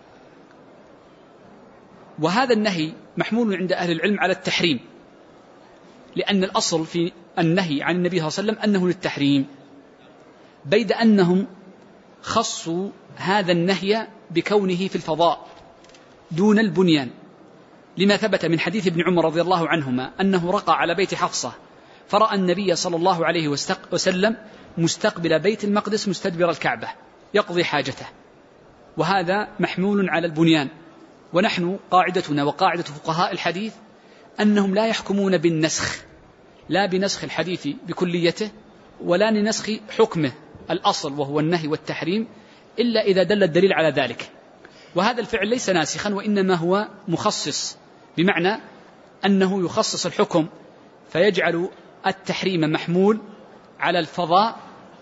وهذا النهي محمول عند أهل العلم على التحريم، لأن الأصل في النهي عن النبي صلى الله عليه وسلم أنه للتحريم، بيد أنهم خصوا هذا النهي بكونه في الفضاء دون البنيان، لما ثبت من حديث ابن عمر رضي الله عنهما أنه رقى على بيت حفصة فرأى النبي صلى الله عليه وسلم مستقبل بيت المقدس مستدبر الكعبة يقضي حاجته، وهذا محمول على البنيان. ونحن قاعدتنا وقاعدة فقهاء الحديث أنهم لا يحكمون بالنسخ، لا بنسخ الحديث بكليته ولا لنسخ حكمه الأصل وهو النهي والتحريم، إلا إذا دل الدليل على ذلك. وهذا الفعل ليس ناسخا، وإنما هو مخصص، بمعنى أنه يخصص الحكم فيجعل التحريم محمول على الفضاء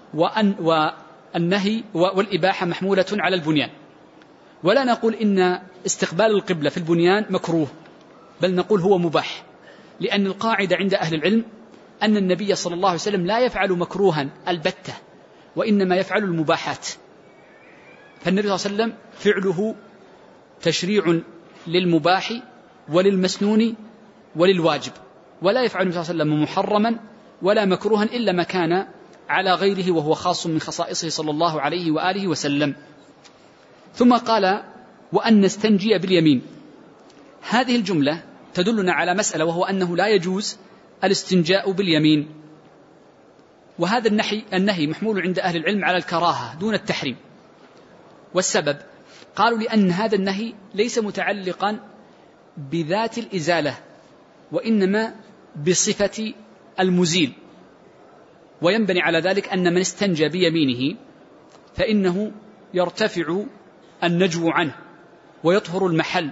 والنهي والإباحة محمولة على البنيان. ولا نقول إن استقبال القبلة في البنيان مكروه، بل نقول هو مباح، لأن القاعدة عند أهل العلم أن النبي صلى الله عليه وسلم لا يفعل مكروها البتة، وإنما يفعل المباحات. فالنبي صلى الله عليه وسلم فعله تشريع للمباح وللمسنون وللواجب، ولا يفعل النبي صلى الله عليه وسلم محرما ولا مكروها إلا ما كان على غيره وهو خاص من خصائصه صلى الله عليه وآله وسلم. ثم قال وأن نستنجي باليمين. هذه الجملة تدلنا على مسألة، وهو أنه لا يجوز الاستنجاء باليمين، وهذا النهي محمول عند أهل العلم على الكراهة دون التحريم. والسبب قالوا لأن هذا النهي ليس متعلقا بذات الإزالة، وإنما بصفة المزيل، وينبني على ذلك أن من استنجى بيمينه فإنه يرتفع النجو عنه ويطهر المحل،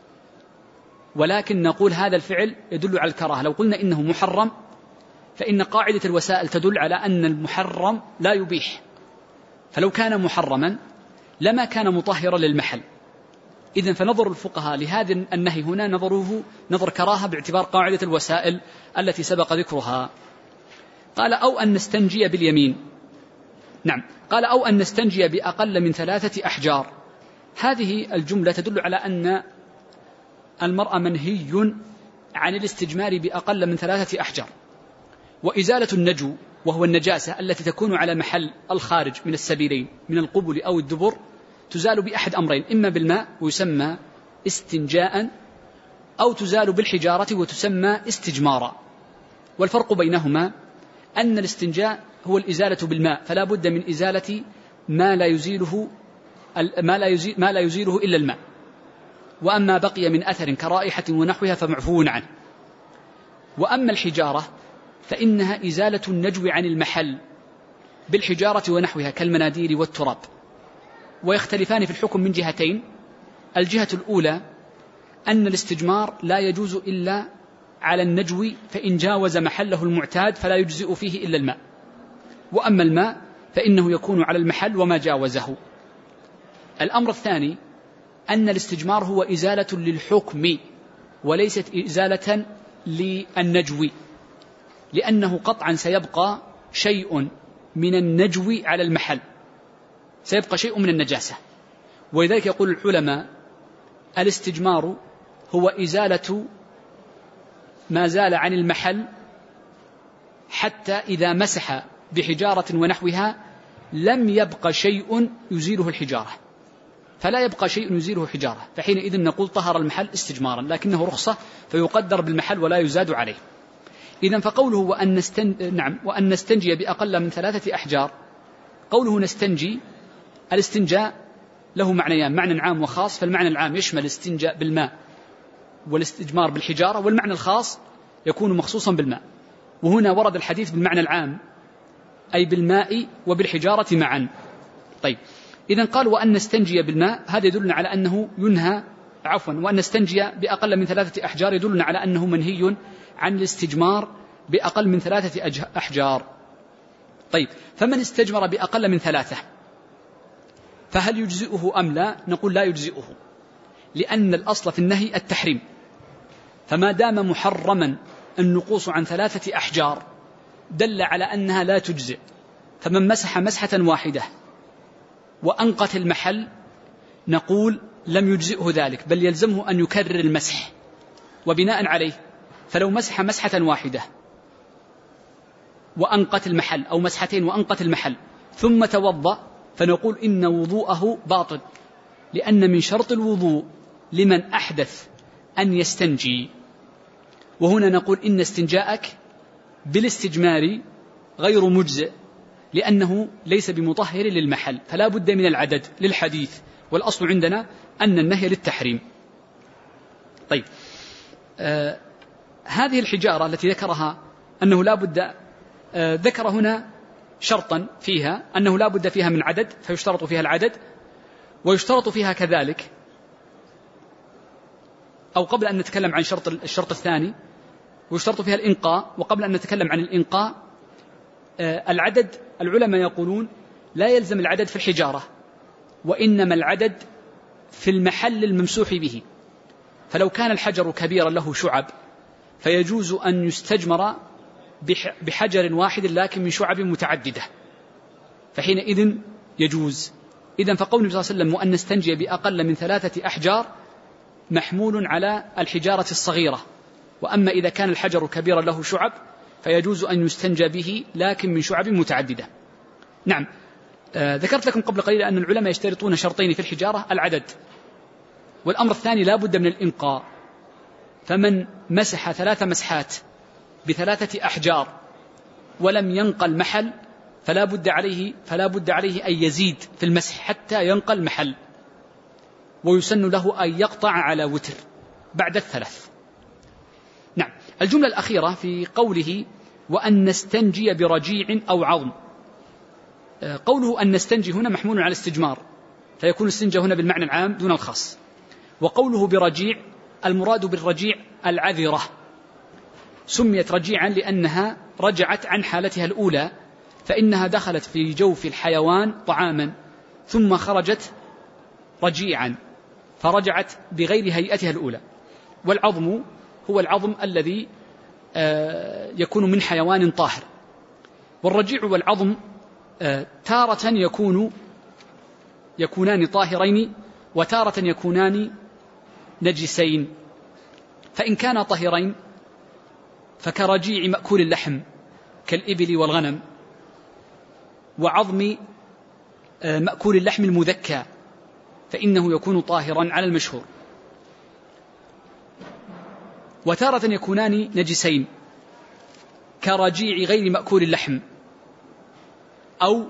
ولكن نقول هذا الفعل يدل على الكراهة. لو قلنا إنه محرم فإن قاعدة الوسائل تدل على أن المحرم لا يبيح، فلو كان محرما لما كان مطهرا للمحل. إذن فنظر الفقهاء لهذا النهي هنا نظره نظر كراهة باعتبار قاعدة الوسائل التي سبق ذكرها. قال أو أن نستنجي باليمين. نعم، قال أو أن نستنجي بأقل من 3 أحجار. هذه الجملة تدل على أن المرأة منهي عن الاستجمار بأقل من 3 أحجار. وإزالة النجو وهو النجاسة التي تكون على محل الخارج من السبيلين من القبل أو الدبر تزال بأحد أمرين، إما بالماء ويسمى استنجاء، أو تزال بالحجارة وتسمى استجمارا. والفرق بينهما أن الاستنجاء هو الإزالة بالماء، فلا بد من إزالة ما لا يزيله إلا الماء، وأما بقي من أثر كرائحة ونحوها فمعفو عنه. وأما الحجارة فإنها إزالة النجو عن المحل بالحجارة ونحوها كالمناديل والتراب، ويختلفان في الحكم من جهتين. الجهة الأولى أن الاستجمار لا يجوز إلا على النجو، فإن جاوز محله المعتاد فلا يجزئ فيه إلا الماء، وأما الماء فإنه يكون على المحل وما جاوزه. الأمر الثاني أن الاستجمار هو إزالة للحكم وليست إزالة للنجو، لأنه قطعا سيبقى شيء من النجو على المحل، سيبقى شيء من النجاسة. ولذلك يقول العلماء الاستجمار هو إزالة ما زال عن المحل حتى إذا مسح بحجارة ونحوها لم يبقى شيء يزيله الحجارة، فلا يبقى شيء يزيله حجارة، فحينئذ نقول طهر المحل استجمارا، لكنه رخصة فيقدر بالمحل ولا يزاد عليه. إذن فقوله وأن نستنجي بأقل من 3 أحجار، قوله نستنجي، الاستنجاء له معنيان، معنى عام وخاص. فالمعنى العام يشمل الاستنجاء بالماء والاستجمار بالحجارة، والمعنى الخاص يكون مخصوصا بالماء. وهنا ورد الحديث بالمعنى العام أي بالماء وبالحجارة معا. طيب، إذن قال وأن نستنجي بالماء، هذا يدلنا على أنه ينهى وأن نستنجي بأقل من 3 أحجار يدلنا على أنه منهي عن الاستجمار بأقل من 3 أحجار. طيب، فمن استجمر بأقل من 3 فهل يجزئه أم لا؟ نقول لا يجزئه، لأن الأصل في النهي التحريم، فما دام محرما النقوص عن 3 أحجار دل على أنها لا تجزئ. فمن مسح مسحة واحدة وأنقت المحل نقول لم يجزئه ذلك، بل يلزمه أن يكرر المسح. وبناء عليه فلو مسح مسحة واحدة وأنقت المحل أو مسحتين وأنقت المحل ثم توضأ فنقول إن وضوءه باطل، لأن من شرط الوضوء لمن أحدث أن يستنجي. وهنا نقول إن استنجاءك بالاستجمار غير مجزئ، لأنه ليس بمطهر للمحل، فلا بد من العدد للحديث، والأصل عندنا أن النهي للتحريم. طيب، هذه الحجارة التي ذكرها أنه لا بد، ذكر هنا شرطا فيها أنه لا بد فيها من عدد، فيشترط فيها العدد، ويشترط فيها كذلك، أو قبل أن نتكلم عن الشرط الثاني، ويشترط فيها الإنقاء. وقبل أن نتكلم عن الإنقاء، العدد العلماء يقولون لا يلزم العدد في الحجارة، وإنما العدد في المحل الممسوح به. فلو كان الحجر كبيرا له شعب فيجوز أن يستجمر بحجر واحد لكن من شعب متعددة، فحينئذ يجوز. إذن فقول النبي صلى الله عليه وسلم وأن نستنجي بأقل من 3 أحجار محمول على الحجارة الصغيرة، وأما إذا كان الحجر كبيرا له شعب فيجوز أن يستنجى به لكن من شعب متعددة. نعم، ذكرت لكم قبل قليل أن العلماء يشترطون شرطين في الحجارة: العدد، والأمر الثاني لا بد من الإنقاء. فمن مسح 3 مسحات ب3 أحجار ولم ينقى المحل فلا بد عليه أن يزيد في المسح حتى ينقى المحل، ويسن له أن يقطع على وتر بعد 3. نعم، الجملة الأخيرة في قوله وأن نستنجي برجيع أو عظم، قوله أن نستنجي هنا محمول على الاستجمار، فيكون الاستنجاء هنا بالمعنى العام دون الخاص. وقوله برجيع المراد بالرجيع العذرة، سميت رجيعا لأنها رجعت عن حالتها الأولى، فإنها دخلت في جوف الحيوان طعاما ثم خرجت رجيعا فرجعت بغير هيئتها الأولى. والعظم هو العظم الذي يكون من حيوان طاهر. والرجيع والعظم تارة يكونان طاهرين وتارة يكونان نجسين. فإن كانا طاهرين فكرجيع مأكول اللحم كالإبل والغنم، وعظم مأكول اللحم المذكى فإنه يكون طاهرا على المشهور. وتارة يكونان نجسين كرجيع غير مأكول اللحم أو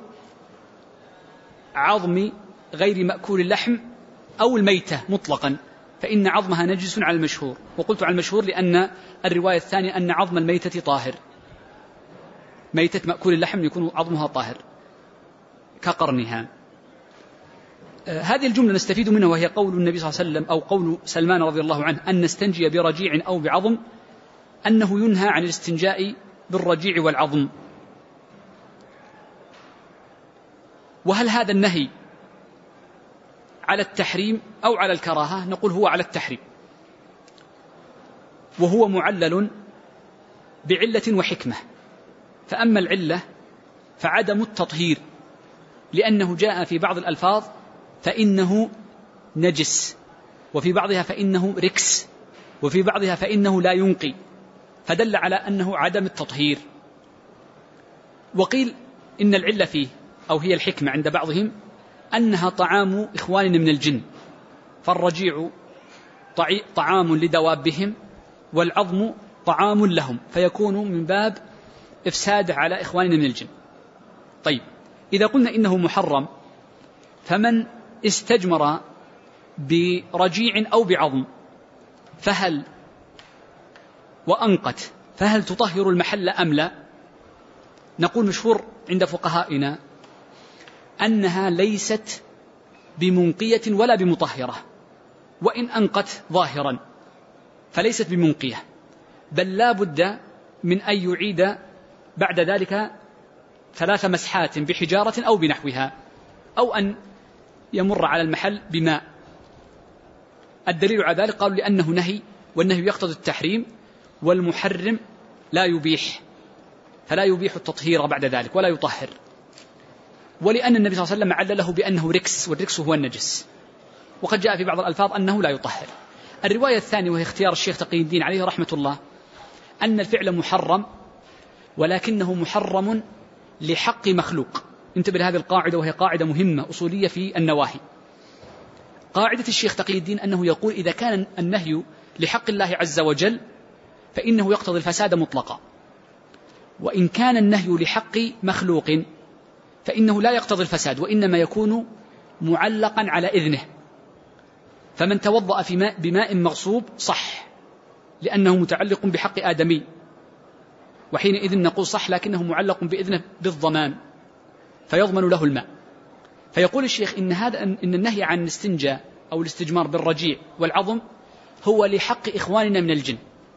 عظم غير مأكول اللحم أو الميتة مطلقا، فإن عظمها نجس على المشهور. وقلت على المشهور لأن الرواية الثانية أن عظم الميتة طاهر، ميتة مأكول اللحم يكون عظمها طاهر كقرنها. هذه الجملة نستفيد منها، وهي قول النبي صلى الله عليه وسلم أو قول سلمان رضي الله عنه أن نستنجي برجيع أو بعظم، أنه ينهى عن الاستنجاء بالرجيع والعظم. وهل هذا النهي على التحريم أو على الكراهة؟ نقول هو على التحريم، وهو معلل بعلة وحكمة. فأما العلة فعدم التطهير، لأنه جاء في بعض الألفاظ فإنه نجس، وفي بعضها فإنه ركس، وفي بعضها فإنه لا ينقي، فدل على أنه عدم التطهير. وقيل إن العلة فيه أو هي الحكمة عند بعضهم أنها طعام إخواننا من الجن، فالرجيع طعام لدوابهم والعظم طعام لهم، فيكون من باب إفساد على إخواننا من الجن. طيب، إذا قلنا إنه محرم، فمن استجمر برجيع أو بعظم فهل وأنقت فهل تطهر المحل أم لا؟ نقول مشهور عند فقهائنا أنها ليست بمنقية ولا بمطهرة، وإن أنقت ظاهرا فليست بمنقية، بل لا بد من أن يعيد بعد ذلك 3 مسحات بحجارة أو بنحوها، أو أن يمر على المحل بماء. الدليل على ذلك قالوا لأنه نهي، والنهي يقتضي التحريم، والمحرم لا يبيح، فلا يبيح التطهير بعد ذلك ولا يطهر، ولأن النبي صلى الله عليه وسلم علله بأنه ركس، والركس هو النجس، وقد جاء في بعض الألفاظ أنه لا يطهر. الرواية الثانية وهي اختيار الشيخ تقي الدين عليه رحمة الله أن الفعل محرم، ولكنه محرم لحق مخلوق. انتبه لهذه القاعدة، وهي قاعدة مهمة أصولية في النواهي. قاعدة الشيخ تقي الدين أنه يقول إذا كان النهي لحق الله عز وجل فإنه يقتضي الفساد مطلقا، وإن كان النهي لحق مخلوق فإنه لا يقتضي الفساد، وإنما يكون معلقا على إذنه. فمن توضأ في بماء مغصوب صح، لأنه متعلق بحق آدمي، وحينئذ نقول صح، لكنه معلق بإذنه بالضمان فيضمن له الماء. فيقول الشيخ إن النهي عن الاستنجاء أو الاستجمار بالرجيع والعظم هو لحق إخواننا من الجن،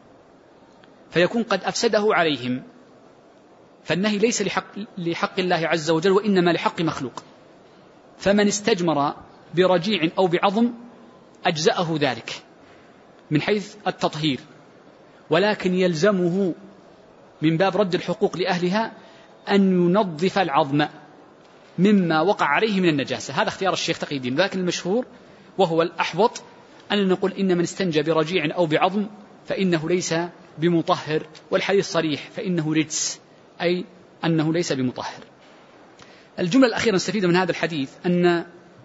فيكون قد أفسده عليهم، فالنهي ليس لحق الله عز وجل، وإنما لحق مخلوق. فمن استجمر برجيع أو بعظم أجزأه ذلك من حيث التطهير، ولكن يلزمه من باب رد الحقوق لأهلها أن ينظف العظم مما وقع عليه من النجاسة. هذا اختيار الشيخ تقي الدين، لكن المشهور وهو الأحوط أن نقول إن من استنجى برجيع أو بعظم فإنه ليس بمطهر، والحديث صريح فإنه رجس، أي أنه ليس بمطهر. الجملة الأخيرة نستفيد من هذا الحديث أن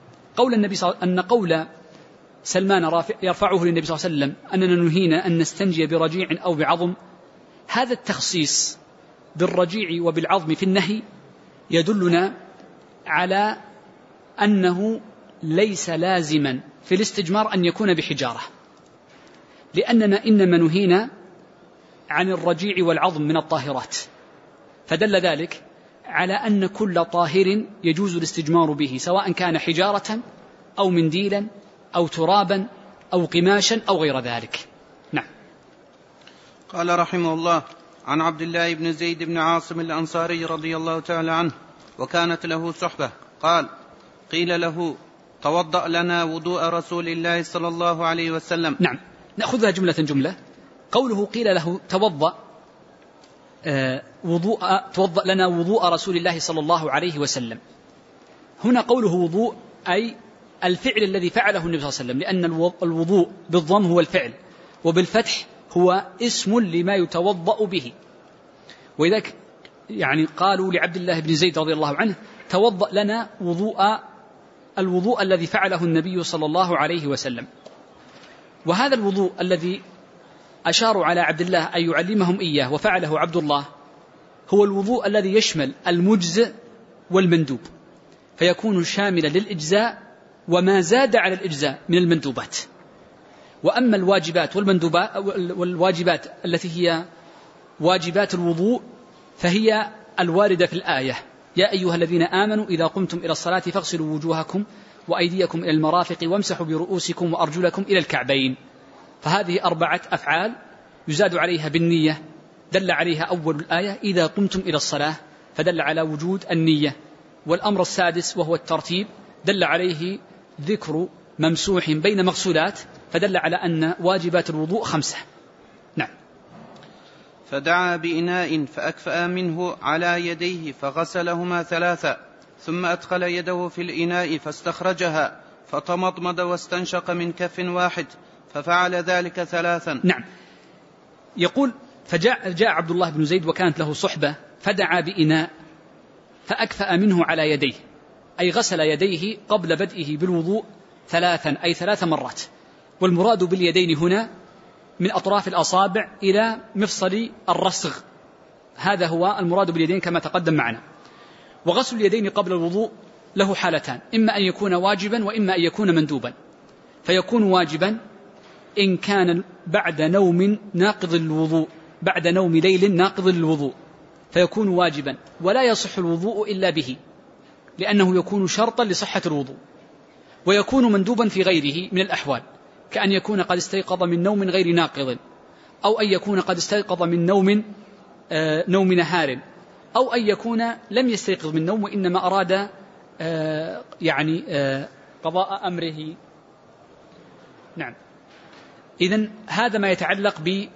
قول سلمان يرفعه للنبي صلى الله عليه وسلم أننا نهينا أن نستنجي برجيع أو بعظم، هذا التخصيص بالرجيع وبالعظم في النهي يدلنا على أنه ليس لازما في الاستجمار أن يكون بحجارة، لأننا إنما نهينا عن الرجيع والعظم من الطاهرات، فدل ذلك على أن كل طاهر يجوز الاستجمار به، سواء كان حجارة أو منديلا أو ترابا أو قماشا أو غير ذلك. نعم. قال رحمه الله: عن عبد الله بن زيد بن عاصم الأنصاري رضي الله تعالى عنه، وكانت له صحبة، قال: قيل له: توضأ لنا وضوء رسول الله صلى الله عليه وسلم. نعم، نأخذها جملة. قوله قيل له توضأ لنا وضوء رسول الله صلى الله عليه وسلم، هنا قوله وضوء أي الفعل الذي فعله النبي صلى الله عليه وسلم، لأن الوضوء بالضم هو الفعل، وبالفتح هو اسم لما يتوضأ به. وإذاك يعني قالوا لعبد الله بن زيد رضي الله عنه: توضأ لنا الوضوء الذي فعله النبي صلى الله عليه وسلم. وهذا الوضوء الذي أشاروا على عبد الله أن يعلمهم إياه وفعله عبد الله هو الوضوء الذي يشمل المجزء والمندوب، فيكون شاملا للإجزاء وما زاد على الإجزاء من المندوبات. وأما الواجبات والواجبات التي هي واجبات الوضوء فهي الواردة في الآية: يا أيها الذين آمنوا إذا قمتم إلى الصلاة فاغسلوا وجوهكم وأيديكم إلى المرافق وامسحوا برؤوسكم وأرجلكم إلى الكعبين. فهذه 4 أفعال يزاد عليها بالنية، دل عليها أول الآية إذا قمتم إلى الصلاة، فدل على وجود النية. والأمر السادس وهو الترتيب دل عليه ذكر ممسوح بين مغسولات، فدل على أن واجبات الوضوء 5. نعم. فدعا بإناء فأكفأ منه على يديه فغسلهما 3، ثم أدخل يده في الإناء فاستخرجها فتمضمض واستنشق من كف واحد، ففعل ذلك 3. نعم. يقول: جاء عبد الله بن زيد وكانت له صحبة، فدعا بإناء فأكفأ منه على يديه، أي غسل يديه قبل بدئه بالوضوء 3، أي 3 مرات. والمراد باليدين هنا من أطراف الأصابع إلى مفصل الرسغ، هذا هو المراد باليدين كما تقدم معنا. وغسل اليدين قبل الوضوء له حالتان: إما أن يكون واجبا وإما أن يكون مندوبا. فيكون واجبا إن كان بعد نوم ناقض الوضوء، بعد نوم ليل ناقض الوضوء، فيكون واجبا، ولا يصح الوضوء إلا به لأنه يكون شرطا لصحة الوضوء، ويكون مندوبا في غيره من الأحوال، كأن يكون قد استيقظ من نوم غير ناقض، أو أن يكون قد استيقظ من نوم نهار، أو أن يكون لم يستيقظ من نوم وإنما أراد قضاء أمره. نعم. إذن هذا ما يتعلق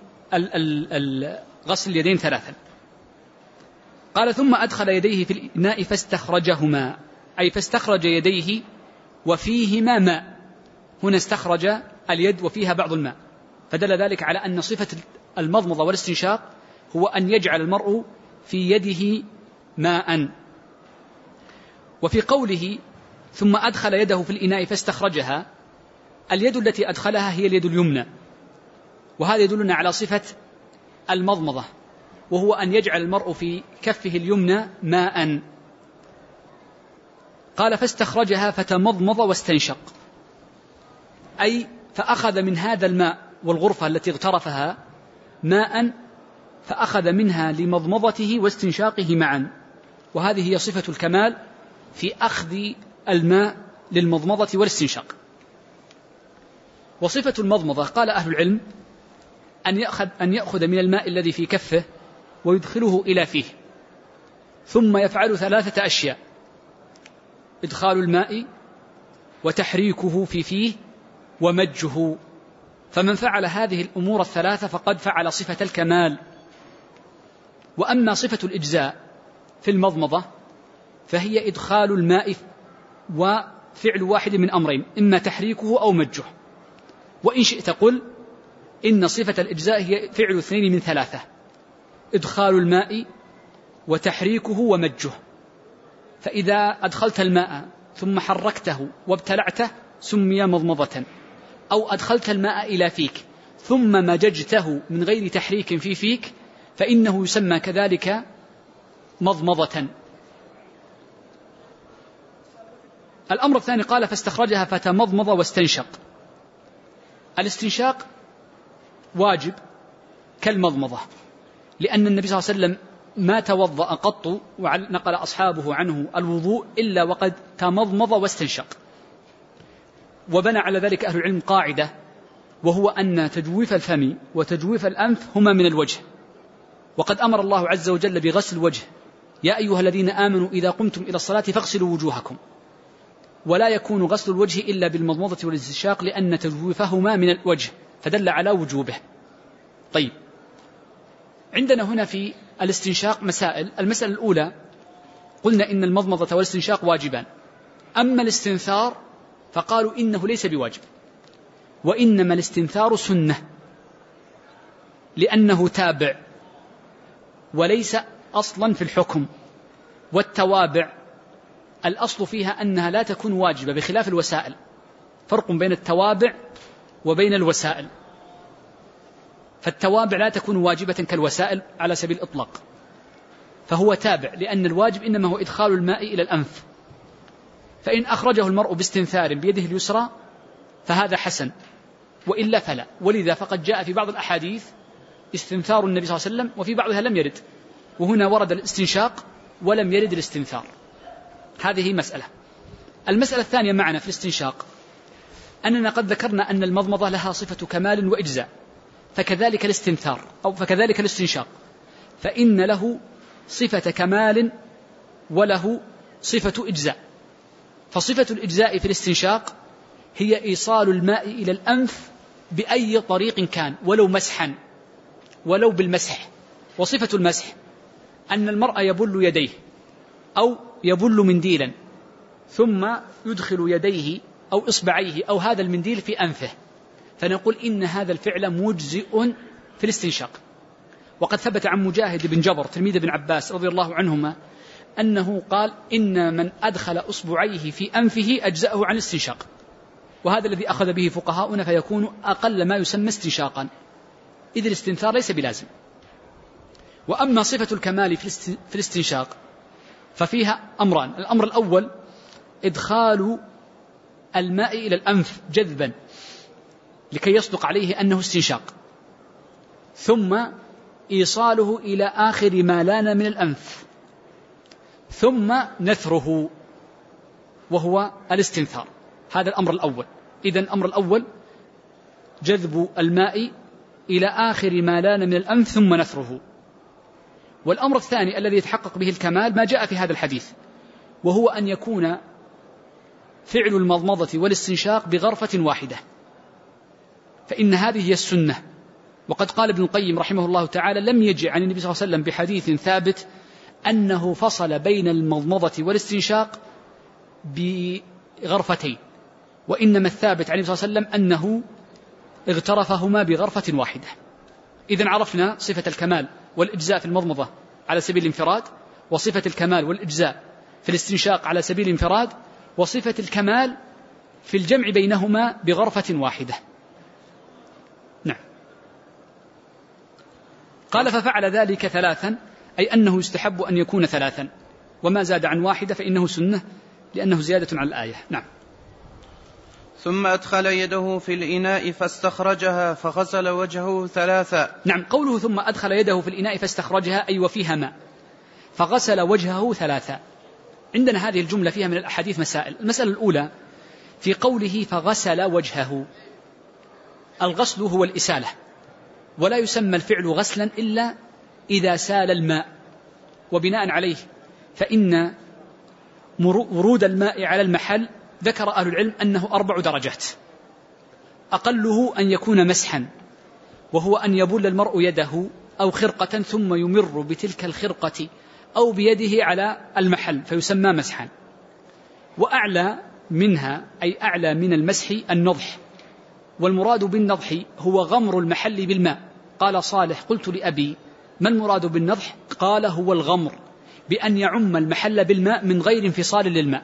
بغسل اليدين ثلاثا. قال ثم أدخل يديه في الإناء فاستخرجهما، أي فاستخرج يديه وفيهما ماء. هنا استخرج اليد وفيها بعض الماء، فدل ذلك على أن صفة المضمضة والاستنشاق هو أن يجعل المرء في يده ماء. وفي قوله ثم أدخل يده في الإناء فاستخرجها، اليد التي أدخلها هي اليد اليمنى، وهذا يدلنا على صفة المضمضة، وهو أن يجعل المرء في كفه اليمنى ماء. قال فاستخرجها فتمضمض واستنشق، أي فأخذ من هذا الماء والغرفة التي اغترفها ماء، فأخذ منها لمضمضته واستنشاقه معا، وهذه هي صفة الكمال في أخذ الماء للمضمضة والاستنشاق. وصفة المضمضة قال أهل العلم أن يأخذ من الماء الذي في كفه ويدخله إلى فيه، ثم يفعل 3 أشياء: إدخال الماء وتحريكه في فيه ومجه. فمن فعل هذه الأمور 3 فقد فعل صفة الكمال. وأما صفة الإجزاء في المضمضة فهي إدخال الماء وفعل واحد من أمرين، إما تحريكه أو مجه. وإن شئت قل إن صفة الإجزاء هي فعل 2 من 3: إدخال الماء وتحريكه ومجه. فإذا أدخلت الماء ثم حركته وابتلعته سمي مضمضة، أو أدخلت الماء إلى فيك ثم مججته من غير تحريك في فيك فإنه يسمى كذلك مضمضة. الأمر الثاني قال فاستخرجها فتمضمض واستنشق. الاستنشاق واجب كالمضمضة، لأن النبي صلى الله عليه وسلم ما توضأ قط ونقل أصحابه عنه الوضوء إلا وقد تمضمض واستنشق. وبنى على ذلك أهل العلم قاعدة، وهو أن تجويف الفم وتجويف الأنف هما من الوجه، وقد أمر الله عز وجل بغسل الوجه: يا أيها الذين آمنوا إذا قمتم إلى الصلاة فاغسلوا وجوهكم. ولا يكون غسل الوجه إلا بالمضمضة والاستنشاق لأن تجويفهما من الوجه، فدل على وجوبه. طيب، عندنا هنا في الاستنشاق مسائل. المسألة الأولى قلنا إن المضمضة والاستنشاق واجبان، أما الاستنثار فقالوا إنه ليس بواجب، وإنما الاستنثار سنة لأنه تابع وليس أصلا في الحكم. والتوابع الأصل فيها أنها لا تكون واجبة بخلاف الوسائل، فرق بين التوابع وبين الوسائل. فالتوابع لا تكون واجبة كالوسائل على سبيل الإطلاق، فهو تابع، لأن الواجب إنما هو إدخال الماء إلى الأنف، فإن أخرجه المرء باستنثار بيده اليسرى فهذا حسن، وإلا فلا. ولذا فقد جاء في بعض الأحاديث استنثار النبي صلى الله عليه وسلم، وفي بعضها لم يرد، وهنا ورد الاستنشاق ولم يرد الاستنثار. هذه مسألة. المسألة الثانية معنا في الاستنشاق أننا قد ذكرنا أن المضمضة لها صفة كمال وإجزاء، فكذلك الاستنثار أو فكذلك الاستنشاق، فإن له صفة كمال وله صفة إجزاء. فصفة الإجزاء في الاستنشاق هي إيصال الماء إلى الأنف بأي طريق كان، ولو مسحا ولو بالمسح. وصفة المسح أن المرء يبل يديه أو يبل منديلا ثم يدخل يديه أو إصبعيه أو هذا المنديل في أنفه، فنقول إن هذا الفعل مجزئ في الاستنشاق. وقد ثبت عن مجاهد بن جبر تلميذ ابن عباس رضي الله عنهما أنه قال إن من أدخل أصبعيه في أنفه أجزأه عن الاستنشاق، وهذا الذي أخذ به فقهاؤنا، فيكون أقل ما يسمى استنشاقا، إذ الاستنثار ليس بلازم. وأما صفة الكمال في الاستنشاق ففيها أمران: الأمر الأول إدخال الماء إلى الأنف جذبا لكي يصدق عليه أنه استنشاق، ثم إيصاله إلى آخر ما لان من الأنف، ثم نثره وهو الاستنثار. هذا الأمر الأول. إذن الأمر الأول جذب الماء إلى آخر ما لان من الأنف ثم نثره. والأمر الثاني الذي يتحقق به الكمال ما جاء في هذا الحديث، وهو أن يكون فعل المضمضة والاستنشاق بغرفة واحدة، فإن هذه هي السنة. وقد قال ابن القيم رحمه الله تعالى: لم يجع عن النبي صلى الله عليه وسلم بحديث ثابت أنه فصل بين المضمضة والاستنشاق بغرفتين، وإنما الثابت عن النبي صلى الله عليه وسلم أنه اغترفهما بغرفة واحدة. إذن عرفنا صفة الكمال والإجزاء في المضمضة على سبيل الانفراد، وصفة الكمال والإجزاء في الاستنشاق على سبيل الانفراد، وصفة الكمال في الجمع بينهما بغرفة واحدة. نعم. قال: ففعل ذلك ثلاثا، أي أنه يستحب أن يكون ثلاثا، وما زاد عن واحدة فإنه سنة، لأنه زيادة على الآية. نعم. ثم أدخل يده في الإناء فاستخرجها فغسل وجهه ثلاثا. نعم، قوله ثم أدخل يده في الإناء فاستخرجها أي وفيها ماء، فغسل وجهه ثلاثا. عندنا هذه الجملة فيها من الأحاديث مسائل. المسألة الأولى في قوله فغسل وجهه، الغسل هو الإسالة، ولا يسمى الفعل غسلا إلا إذا سال الماء، وبناء عليه فإن ورود الماء على المحل ذكر أهل العلم أنه 4 درجات. أقله أن يكون مسحا، وهو أن يبل المرء يده أو خرقة ثم يمر بتلك الخرقة أو بيده على المحل فيسمى مسحا. وأعلى منها أي أعلى من المسح النضح، والمراد بالنضح هو غمر المحل بالماء. قال صالح: قلت لأبي: ما المراد بالنضح؟ قال: هو الغمر، بأن يعم المحل بالماء من غير انفصال للماء.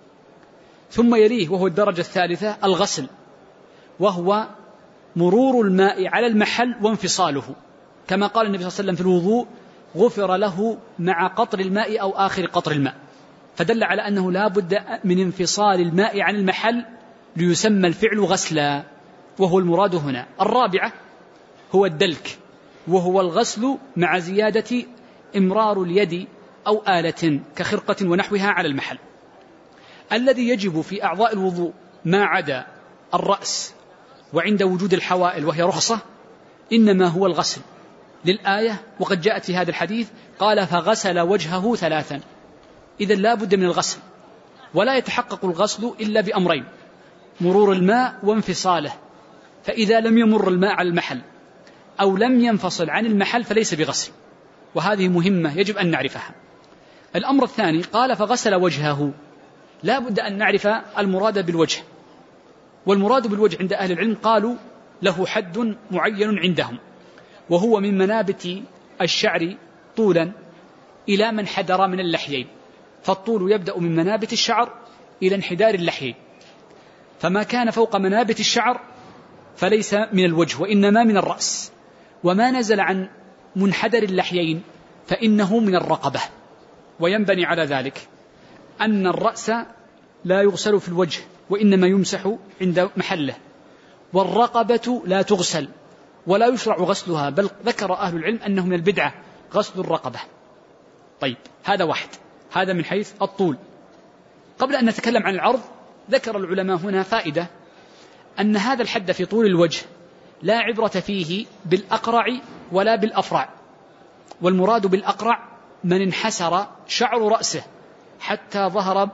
ثم يليه وهو الدرجة الثالثة الغسل، وهو مرور الماء على المحل وانفصاله، كما قال النبي صلى الله عليه وسلم في الوضوء: غفر له مع قطر الماء أو آخر قطر الماء، فدل على أنه لا بد من انفصال الماء عن المحل ليسمى الفعل غسلا، وهو المراد هنا. الرابعة هو الدلك، وهو الغسل مع زيادة إمرار اليد أو آلة كخرقة ونحوها على المحل. الذي يجب في أعضاء الوضوء ما عدا الرأس وعند وجود الحوائل وهي رخصة إنما هو الغسل للآية، وقد جاءت في هذا الحديث قال: فغسل وجهه ثلاثا. إذن لا بد من الغسل، ولا يتحقق الغسل إلا بأمرين: مرور الماء وانفصاله، فإذا لم يمر الماء على المحل أو لم ينفصل عن المحل فليس بغسل، وهذه مهمة يجب أن نعرفها. الأمر الثاني قال: فغسل وجهه، لا بد أن نعرف المراد بالوجه. والمراد بالوجه عند أهل العلم قالوا له حد معين عندهم، وهو من منابت الشعر طولا إلى من حدر من اللحيين، فالطول يبدأ من منابت الشعر إلى انحدار اللحيين، فما كان فوق منابت الشعر فليس من الوجه وإنما من الرأس، وما نزل عن منحدر اللحيين فإنه من الرقبة. وينبني على ذلك أن الرأس لا يغسل في الوجه وإنما يمسح عند محله، والرقبة لا تغسل ولا يشرع غسلها، بل ذكر أهل العلم أنه من البدعة غسل الرقبة. طيب، هذا واحد، هذا من حيث الطول. قبل أن نتكلم عن العرض ذكر العلماء هنا فائدة، أن هذا الحد في طول الوجه لا عبرة فيه بالأقرع ولا بالأفرع، والمراد بالأقرع من انحسر شعر رأسه حتى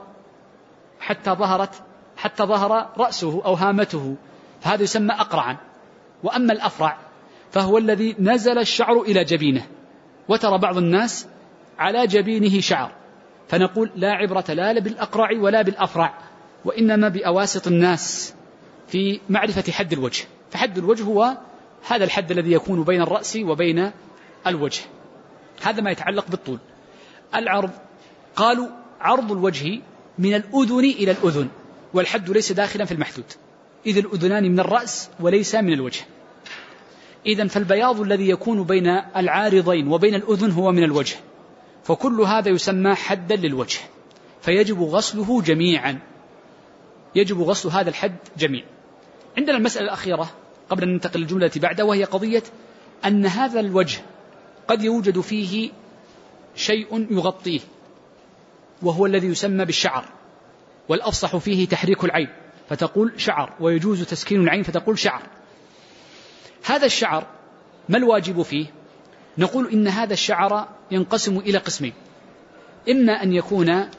ظهر رأسه أو هامته، فهذا يسمى أقرعا. وأما الأفرع فهو الذي نزل الشعر إلى جبينه، وترى بعض الناس على جبينه شعر، فنقول لا عبرة لا بالأقرع ولا بالأفرع، وإنما بأواسط الناس في معرفة حد الوجه. فحد الوجه هو هذا الحد الذي يكون بين الرأس وبين الوجه، هذا ما يتعلق بالطول. العرض قالوا عرض الوجه من الأذن إلى الأذن، والحد ليس داخلا في المحدود، إذ الأذنان من الرأس وليس من الوجه. إذن فالبياض الذي يكون بين العارضين وبين الأذن هو من الوجه، فكل هذا يسمى حدا للوجه، فيجب غسله جميعا، يجب غسل هذا الحد جميع. عندنا المسألة الأخيرة قبل أن ننتقل للجملة بعدها، وهي قضية أن هذا الوجه قد يوجد فيه شيء يغطيه وهو الذي يسمى بالشعر، والأفصح فيه تحريك العين فتقول شعر، ويجوز تسكين العين فتقول شعر. هذا الشعر ما الواجب فيه؟ نقول إن هذا الشعر ينقسم إلى قسمين: إما أن يكون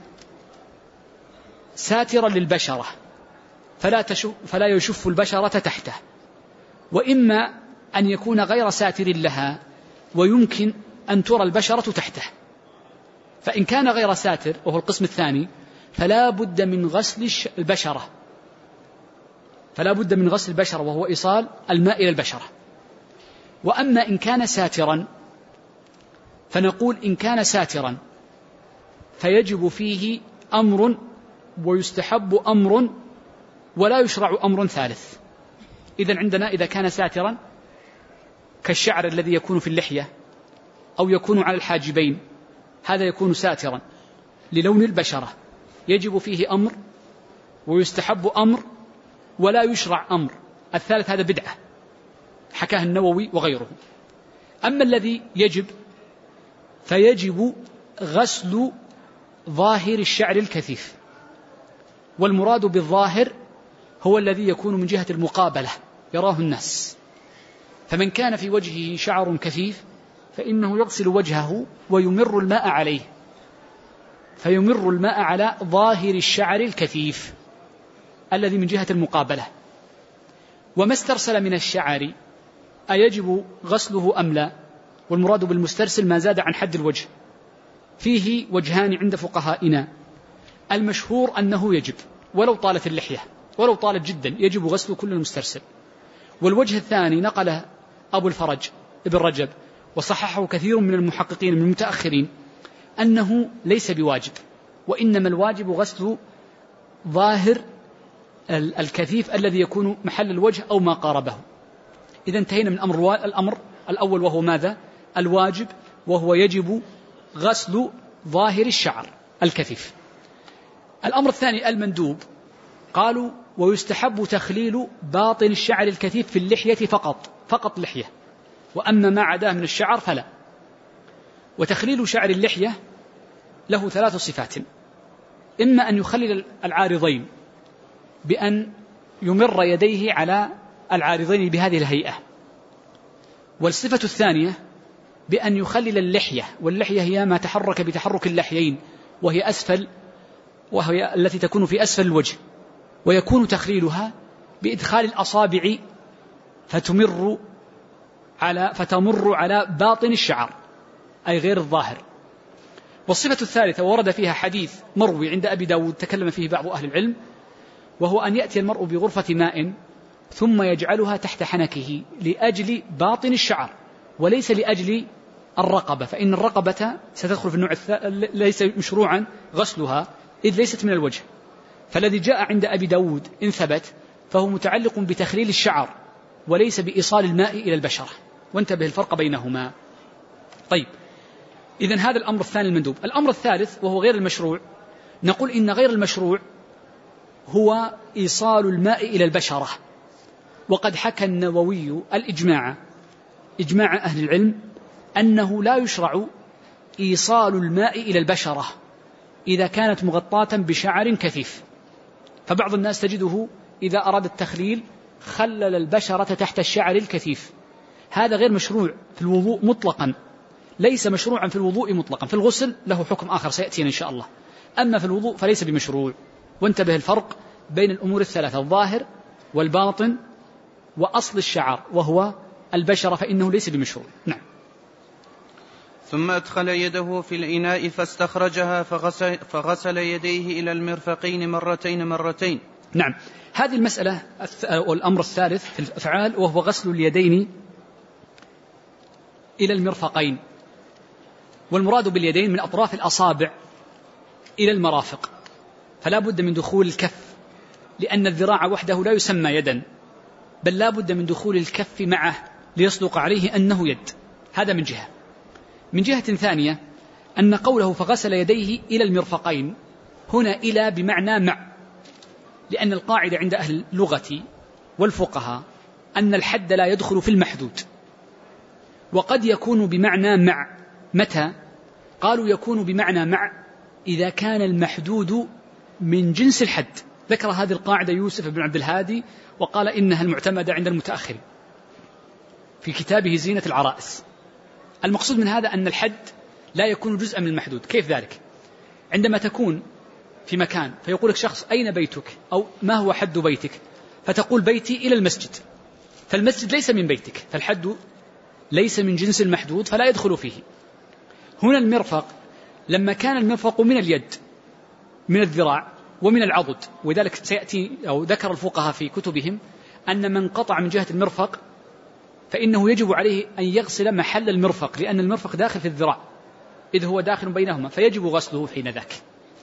ساترا للبشرة فلا يشف البشرة تحته، وإما أن يكون غير ساتر لها ويمكن أن ترى البشرة تحته. فإن كان غير ساتر وهو القسم الثاني فلا بد من غسل البشرة، وهو إيصال الماء إلى البشرة. وأما إن كان ساترا فنقول إن كان ساترا فيجب فيه أمر ويستحب أمر ولا يشرع أمر ثالث. إذن عندنا إذا كان ساترا كالشعر الذي يكون في اللحية أو يكون على الحاجبين، هذا يكون ساترا للون البشرة، يجب فيه أمر ويستحب أمر ولا يشرع أمر. الثالث هذا بدعة حكاه النووي وغيره. أما الذي يجب فيجب غسل ظاهر الشعر الكثيف، والمراد بالظاهر هو الذي يكون من جهة المقابلة يراه الناس. فمن كان في وجهه شعر كثيف فإنه يغسل وجهه ويمر الماء عليه، فيمر الماء على ظاهر الشعر الكثيف الذي من جهة المقابلة. وما استرسل من الشعر أيجب غسله أم لا؟ والمراد بالمسترسل ما زاد عن حد الوجه. فيه وجهان عند فقهائنا، المشهور أنه يجب ولو طالت اللحية، ولو طالت جدا يجب غسل كل المسترسل. والوجه الثاني نقله أبو الفرج ابن رجب وصححه كثير من المحققين من المتأخرين أنه ليس بواجب، وإنما الواجب غسل ظاهر الكثيف الذي يكون محل الوجه أو ما قاربه. إذا انتهينا من الأمر الأول وهو ماذا؟ الواجب، وهو يجب غسل ظاهر الشعر الكثيف. الأمر الثاني المندوب، قالوا ويستحب تخليل باطن الشعر الكثيف في اللحية فقط لحية، وأما ما عداه من الشعر فلا. وتخليل شعر اللحية له 3 صفات: إما أن يخلل العارضين بأن يمر يديه على العارضين بهذه الهيئة، والصفة الثانية بأن يخلل اللحية، واللحية هي ما تحرك بتحرك اللحيين وهي التي تكون في أسفل الوجه، ويكون تخليلها بإدخال الأصابع فتمر على باطن الشعر أي غير الظاهر. والصفة الثالثة ورد فيها حديث مروي عند أبي داود تكلم فيه بعض أهل العلم، وهو أن يأتي المرء بغرفة ماء ثم يجعلها تحت حنكه لأجل باطن الشعر وليس لأجل الرقبة، فإن الرقبة ستدخل في النوع ليس مشروعا غسلها إذ ليست من الوجه. فالذي جاء عند أبي داود إن ثبت فهو متعلق بتخليل الشعر وليس بإيصال الماء إلى البشرة، وانتبه الفرق بينهما. طيب، إذن هذا الأمر الثاني المندوب. الأمر الثالث وهو غير المشروع، نقول إن غير المشروع هو إيصال الماء إلى البشرة. وقد حكى النووي إجماع أهل العلم أنه لا يشرع إيصال الماء إلى البشرة إذا كانت مغطاة بشعر كثيف. فبعض الناس تجده إذا أراد التخليل خلل البشرة تحت الشعر الكثيف، هذا غير مشروع في الوضوء مطلقا، ليس مشروعا في الوضوء مطلقا. في الغسل له حكم آخر سيأتينا إن شاء الله، أما في الوضوء فليس بمشروع. وانتبه الفرق بين الأمور الثلاثة: الظاهر والباطن وأصل الشعر وهو البشرة، فإنه ليس بمشروع. نعم. ثم أدخل يده في الإناء فاستخرجها فغسل يديه إلى المرفقين مرتين. نعم، هذه المسألة والأمر الثالث في الأفعال وهو غسل اليدين إلى المرفقين، والمراد باليدين من أطراف الأصابع إلى المرافق، فلا بد من دخول الكف، لأن الذراع وحده لا يسمى يدا، بل لا بد من دخول الكف معه ليصدق عليه أنه يد. هذا من جهة. من جهة ثانية أن قوله فغسل يديه إلى المرفقين هنا إلى بمعنى مع، لأن القاعدة عند أهل اللغة والفقهاء أن الحد لا يدخل في المحدود، وقد يكون بمعنى مع. متى؟ قالوا يكون بمعنى مع إذا كان المحدود من جنس الحد. ذكر هذه القاعدة يوسف بن عبد الهادي وقال إنها المعتمدة عند المتأخرين في كتابه زينة العرائس. المقصود من هذا أن الحد لا يكون جزءا من المحدود. كيف ذلك؟ عندما تكون في مكان فيقولك شخص أين بيتك أو ما هو حد بيتك، فتقول بيتي إلى المسجد، فالمسجد ليس من بيتك، فالحد ليس من جنس المحدود فلا يدخل فيه. هنا المرفق لما كان المرفق من اليد من الذراع ومن العضد، وذلك سيأتي أو ذكر الفقهاء في كتبهم أن من قطع من جهة المرفق فإنه يجب عليه أن يغسل محل المرفق، لأن المرفق داخل في الذراع إذ هو داخل بينهما، فيجب غسله حين ذاك،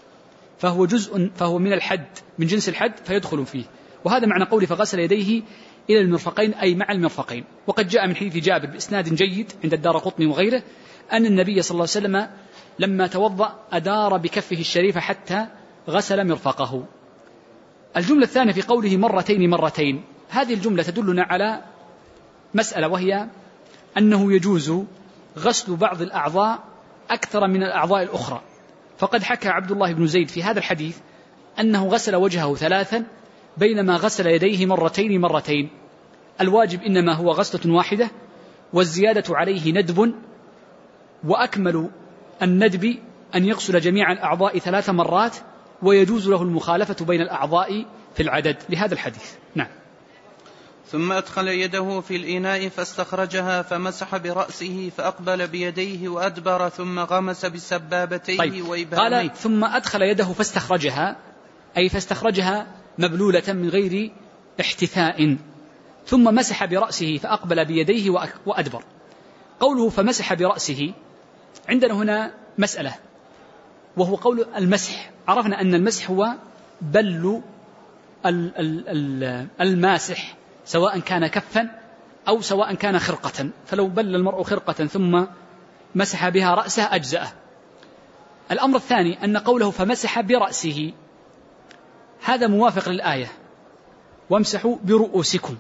فهو من الحد من جنس الحد فيدخل فيه. وهذا معنى قولي فغسل يديه إلى المرفقين أي مع المرفقين. وقد جاء من حديث جابر بإسناد جيد عند الدارقطني وغيره أن النبي صلى الله عليه وسلم لما توضأ أدار بكفه الشريف حتى غسل مرفقه. الجملة الثانية في قوله مرتين، هذه الجملة تدلنا على مسألة، وهي أنه يجوز غسل بعض الأعضاء أكثر من الأعضاء الأخرى. فقد حكى عبد الله بن زيد في هذا الحديث أنه غسل وجهه 3 بينما غسل يديه مرتين. الواجب إنما هو غسلة واحدة، والزيادة عليه ندب، وأكمل الندب أن يغسل جميع الأعضاء 3 مرات، ويجوز له المخالفة بين الأعضاء في العدد لهذا الحديث. نعم. ثم أدخل يده في الإناء فاستخرجها فمسح برأسه فأقبل بيديه وأدبر ثم غمس بسبابتيه وإبهاميه. قال ثم أدخل يده فاستخرجها، أي فاستخرجها مبلولة من غير احتثاء، ثم مسح برأسه فأقبل بيديه وأدبر. قوله فمسح برأسه عندنا هنا مسألة، وهو قول المسح. عرفنا أن المسح هو بل الماسح سواء كان كفا أو سواء كان خرقة، فلو بل المرء خرقة ثم مسح بها رأسه أجزأه. الأمر الثاني أن قوله فمسح برأسه هذا موافق للآية وامسحوا برؤوسكم،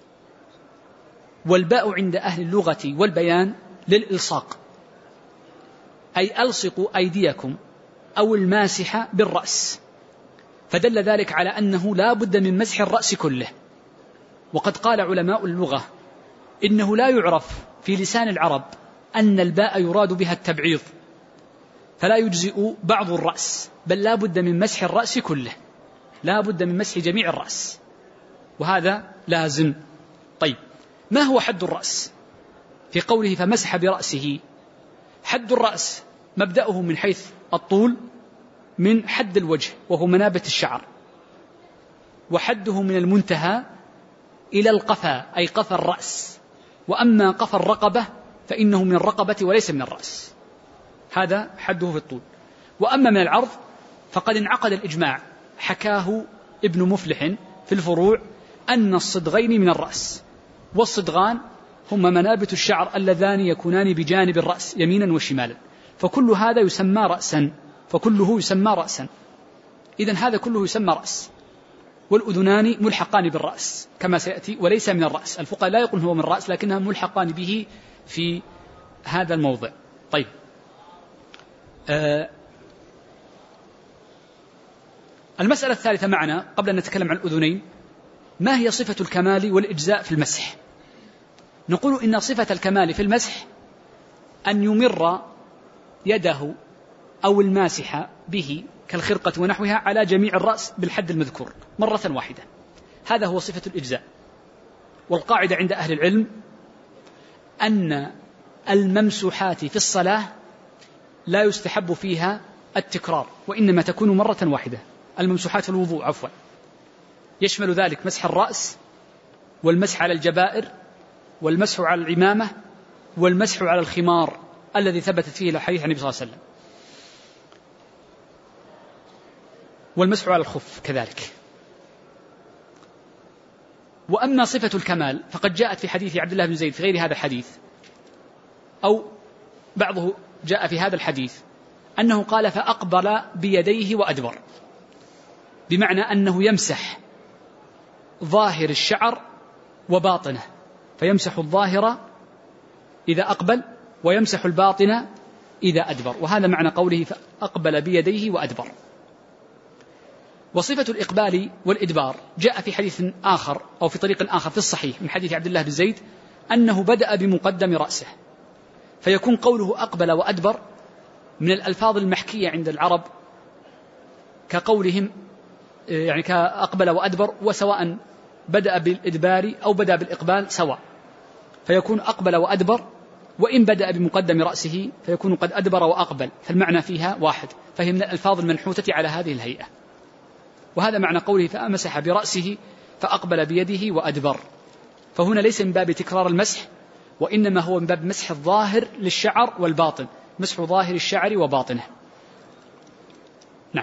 والباء عند أهل اللغة والبيان للإلصاق، أي ألصقوا أيديكم أو الماسح بالرأس، فدل ذلك على أنه لا بد من مسح الرأس كله. وقد قال علماء اللغة إنه لا يعرف في لسان العرب أن الباء يراد بها التبعيض، فلا يجزئ بعض الرأس، بل لا بد من مسح الرأس كله، لا بد من مسح جميع الرأس، وهذا لازم. طيب، ما هو حد الرأس؟ في قوله فمسح برأسه، حد الرأس مبدأه من حيث الطول من حد الوجه وهو منابت الشعر، وحده من المنتهى إلى القفا أي قفا الرأس، وأما قفا الرقبة فإنه من الرقبة وليس من الرأس، هذا حده في الطول. وأما من العرض فقد انعقد الإجماع، حكاه ابن مفلح في الفروع أن الصدغين من الرأس، والصدغان هما منابت الشعر اللذان يكونان بجانب الرأس يمينا وشمالا، فكل هذا يسمى رأسا، فكله يسمى رأسا. إذن هذا كله يسمى رأس. والأذنان ملحقان بالرأس كما سيأتي، وليس من الرأس. الفقهاء لا يقول هو من الرأس، لكنها ملحقان به في هذا الموضع. طيب، المسألة الثالثة معنا قبل أن نتكلم عن الأذنين، ما هي صفة الكمال والإجزاء في المسح؟ نقول إن صفة الكمال في المسح أن يمر يده أو الماسح به كالخرقة ونحوها على جميع الرأس بالحد المذكور مرة واحدة، هذا هو صفة الإجزاء. والقاعدة عند أهل العلم أن الممسوحات في الصلاة لا يستحب فيها التكرار، وإنما تكون مرة واحدة. الممسوحات في الوضوء عفوا يشمل ذلك مسح الرأس، والمسح على الجبائر، والمسح على العمامة، والمسح على الخمار الذي ثبتت فيه الحديث عن النبي صلى الله عليه وسلم، والمسح على الخف كذلك. وأما صفة الكمال فقد جاءت في حديث عبد الله بن زيد في غير هذا الحديث، أو بعضه جاء في هذا الحديث أنه قال فأقبل بيديه وأدبر، بمعنى أنه يمسح ظاهر الشعر وباطنه، فيمسح الظاهر إذا أقبل، ويمسح الباطن إذا أدبر، وهذا معنى قوله فأقبل بيديه وأدبر. وصفة الإقبال والإدبار جاء في حديث آخر أو في طريق آخر في الصحيح من حديث عبد الله بن زيد أنه بدأ بمقدم رأسه، فيكون قوله أقبل وأدبر من الألفاظ المحكية عند العرب كقولهم يعني كأقبل وأدبر، وسواء بدأ بالإدبار أو بدأ بالإقبال سواء، فيكون أقبل وأدبر، وإن بدأ بمقدم رأسه فيكون قد أدبر وأقبل، فالمعنى فيها واحد، فهي من الألفاظ المنحوتة على هذه الهيئة. وهذا معنى قوله فأمسح برأسه فأقبل بيده وأدبر، فهنا ليس من باب تكرار المسح، وإنما هو من باب مسح الظاهر للشعر والباطن، مسح ظاهر الشعر وباطنه. نعم.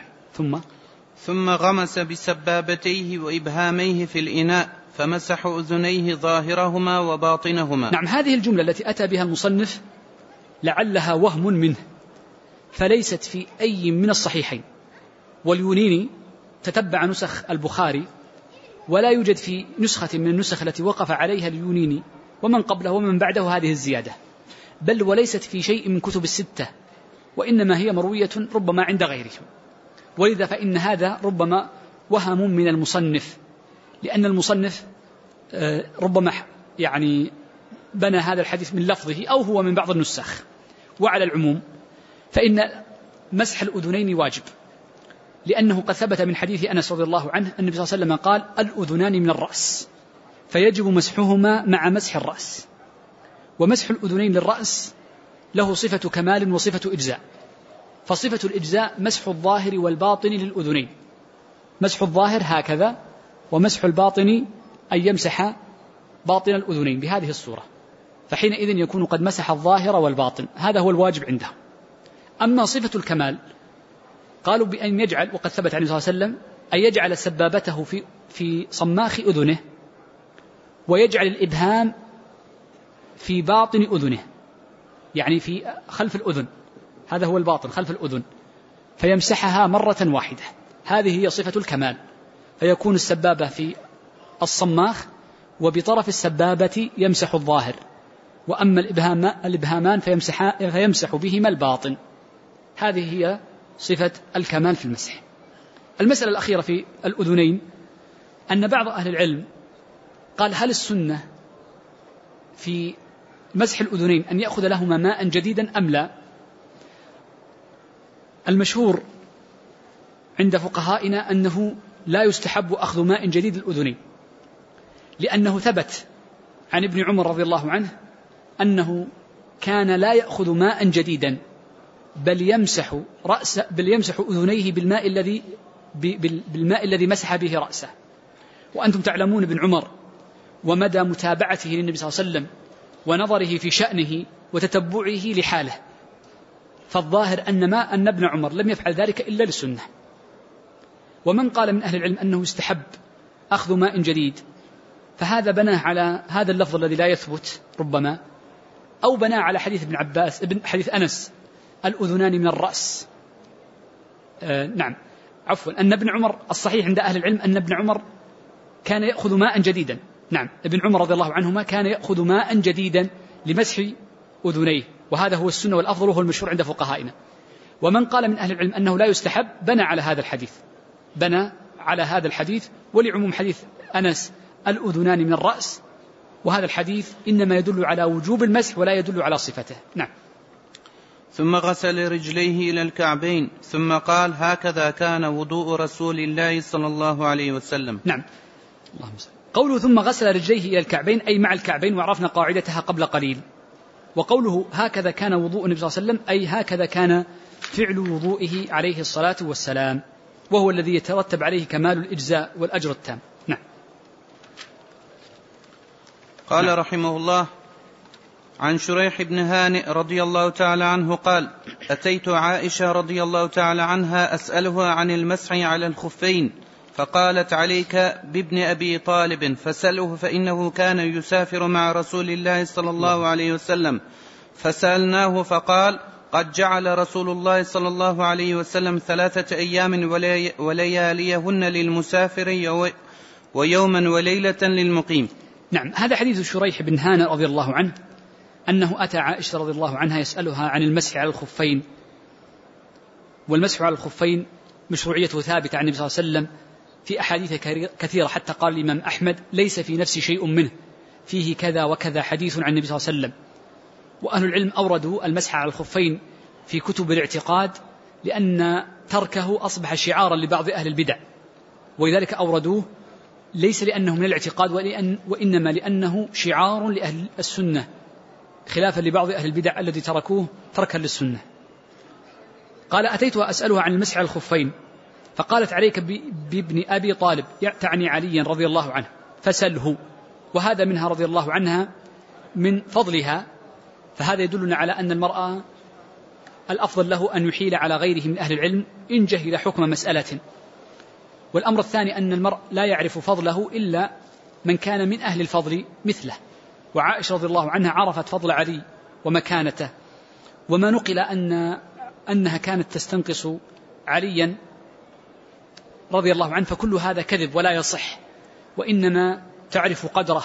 ثم غمس بسبابتيه وإبهاميه في الإناء فمسح أذنيه ظاهرهما وباطنهما. نعم، هذه الجملة التي أتى بها المصنف لعلها وهم منه، فليست في أي من الصحيحين، واليونيني تتبع نسخ البخاري ولا يوجد في نسخة من النسخ التي وقف عليها اليونيني ومن قبله ومن بعده هذه الزيادة، بل وليست في شيء من كتب الستة، وإنما هي مروية ربما عند غيرهم، ولذا فإن هذا ربما وهم من المصنف، لأن المصنف ربما يعني بنى هذا الحديث من لفظه أو هو من بعض النسخ. وعلى العموم فإن مسح الأذنين واجب، لأنه قد ثبت من حديث أنس رضي الله عنه أن النبي صلى الله عليه وسلم قال الأذنان من الرأس فيجب مسحهما مع مسح الرأس. ومسح الأذنين للرأس له صفة كمال وصفة إجزاء، فصفة الإجزاء مسح الظاهر والباطن للأذنين، مسح الظاهر هكذا، ومسح الباطن أن يمسح باطن الأذنين بهذه الصورة، فحينئذ يكون قد مسح الظاهر والباطن، هذا هو الواجب عنده. أما صفة الكمال قالوا بأن يجعل، وقد ثبت عنه صلى الله عليه وسلم أن يجعل سبابته في صماخ أذنه، ويجعل الإبهام في باطن أذنه، يعني في خلف الأذن، هذا هو الباطن خلف الأذن، فيمسحها مرة واحدة، هذه هي صفة الكمال، فيكون السبابة في الصماخ وبطرف السبابة يمسح الظاهر، وأما الإبهامان فيمسح بهما الباطن، هذه هي صفة الكمال في المسح. المسألة الأخيرة في الأذنين أن بعض أهل العلم قال هل السنة في مسح الأذنين أن يأخذ لهما ماء جديدا أم لا؟ المشهور عند فقهائنا أنه لا يستحب أخذ ماء جديد الأذنين، لأنه ثبت عن ابن عمر رضي الله عنه أنه كان لا يأخذ ماء جديدا بل يمسح أذنيه بالماء الذي مسح به رأسه. وأنتم تعلمون ابن عمر ومدى متابعته للنبي صلى الله عليه وسلم ونظره في شأنه وتتبعه لحاله، فالظاهر أن ابن عمر لم يفعل ذلك إلا للسنة. ومن قال من أهل العلم أنه يستحب أخذ ماء جديد فهذا بناه على هذا اللفظ الذي لا يثبت ربما، أو بناه على حديث ابن عباس حديث أنس الأذنان من الرأس. نعم عفوا، أن ابن عمر الصحيح عند أهل العلم أن ابن عمر كان يأخذ ماء جديدا، نعم ابن عمر رضي الله عنهما كان يأخذ ماء جديدا لمسح أذنيه، وهذا هو السنة والأفضل وهو المشهور عند فقهائنا. ومن قال من أهل العلم أنه لا يستحب بنى على هذا الحديث ولعموم حديث أنس الأذنان من الرأس، وهذا الحديث إنما يدل على وجوب المسح ولا يدل على صفته. نعم. ثم غسل رجليه إلى الكعبين ثم قال هكذا كان وضوء رسول الله صلى الله عليه وسلم. نعم. قوله ثم غسل رجليه إلى الكعبين أي مع الكعبين، وعرفنا قاعدتها قبل قليل. وقوله هكذا كان وضوء النبي صلى الله عليه وسلم أي هكذا كان فعل وضوئه عليه الصلاة والسلام، وهو الذي يترتب عليه كمال الإجزاء والأجر التام. نعم. قال نعم. رحمه الله عن شريح بن هانئ رضي الله تعالى عنه قال أتيت عائشة رضي الله تعالى عنها أسألها عن المسح على الخفين، فقالت عليك بابن أبي طالب فسأله فإنه كان يسافر مع رسول الله صلى الله عليه وسلم، فسألناه فقال قد جعل رسول الله صلى الله عليه وسلم 3 أيام ولياليهن للمسافر ويوما وليلة للمقيم. نعم، هذا حديث شريح بن هانئ رضي الله عنه، أنه أتى عائشة رضي الله عنها يسألها عن المسح على الخفين، والمسح على الخفين مشروعيته ثابتة عن النبي صلى الله عليه وسلم في أحاديث كثيرة، حتى قال الإمام أحمد ليس في نفسي شيء منه، فيه كذا وكذا حديث عن النبي صلى الله عليه وسلم. وأهل العلم أوردوا المسح على الخفين في كتب الاعتقاد لأن تركه أصبح شعارا لبعض أهل البدع، ولذلك أوردوه ليس لأنه من الاعتقاد وإنما لأنه شعار لأهل السنة، خلافا لبعض أهل البدع الذي تركوه تركا للسنة. قال أتيتها أسألها عن المسح على الخفين فقالت عليك بابن أبي طالب، تعني عليا رضي الله عنه، فسله. وهذا منها رضي الله عنها من فضلها، فهذا يدلنا على أن المرأة الأفضل له أن يحيل على غيره من أهل العلم إن جهل حكم مسألة. والأمر الثاني أن المرء لا يعرف فضله إلا من كان من أهل الفضل مثله، وعائشة رضي الله عنها عرفت فضل علي ومكانته، وما نقل أنها كانت تستنقص عليا رضي الله عنه فكل هذا كذب ولا يصح، وإنما تعرف قدره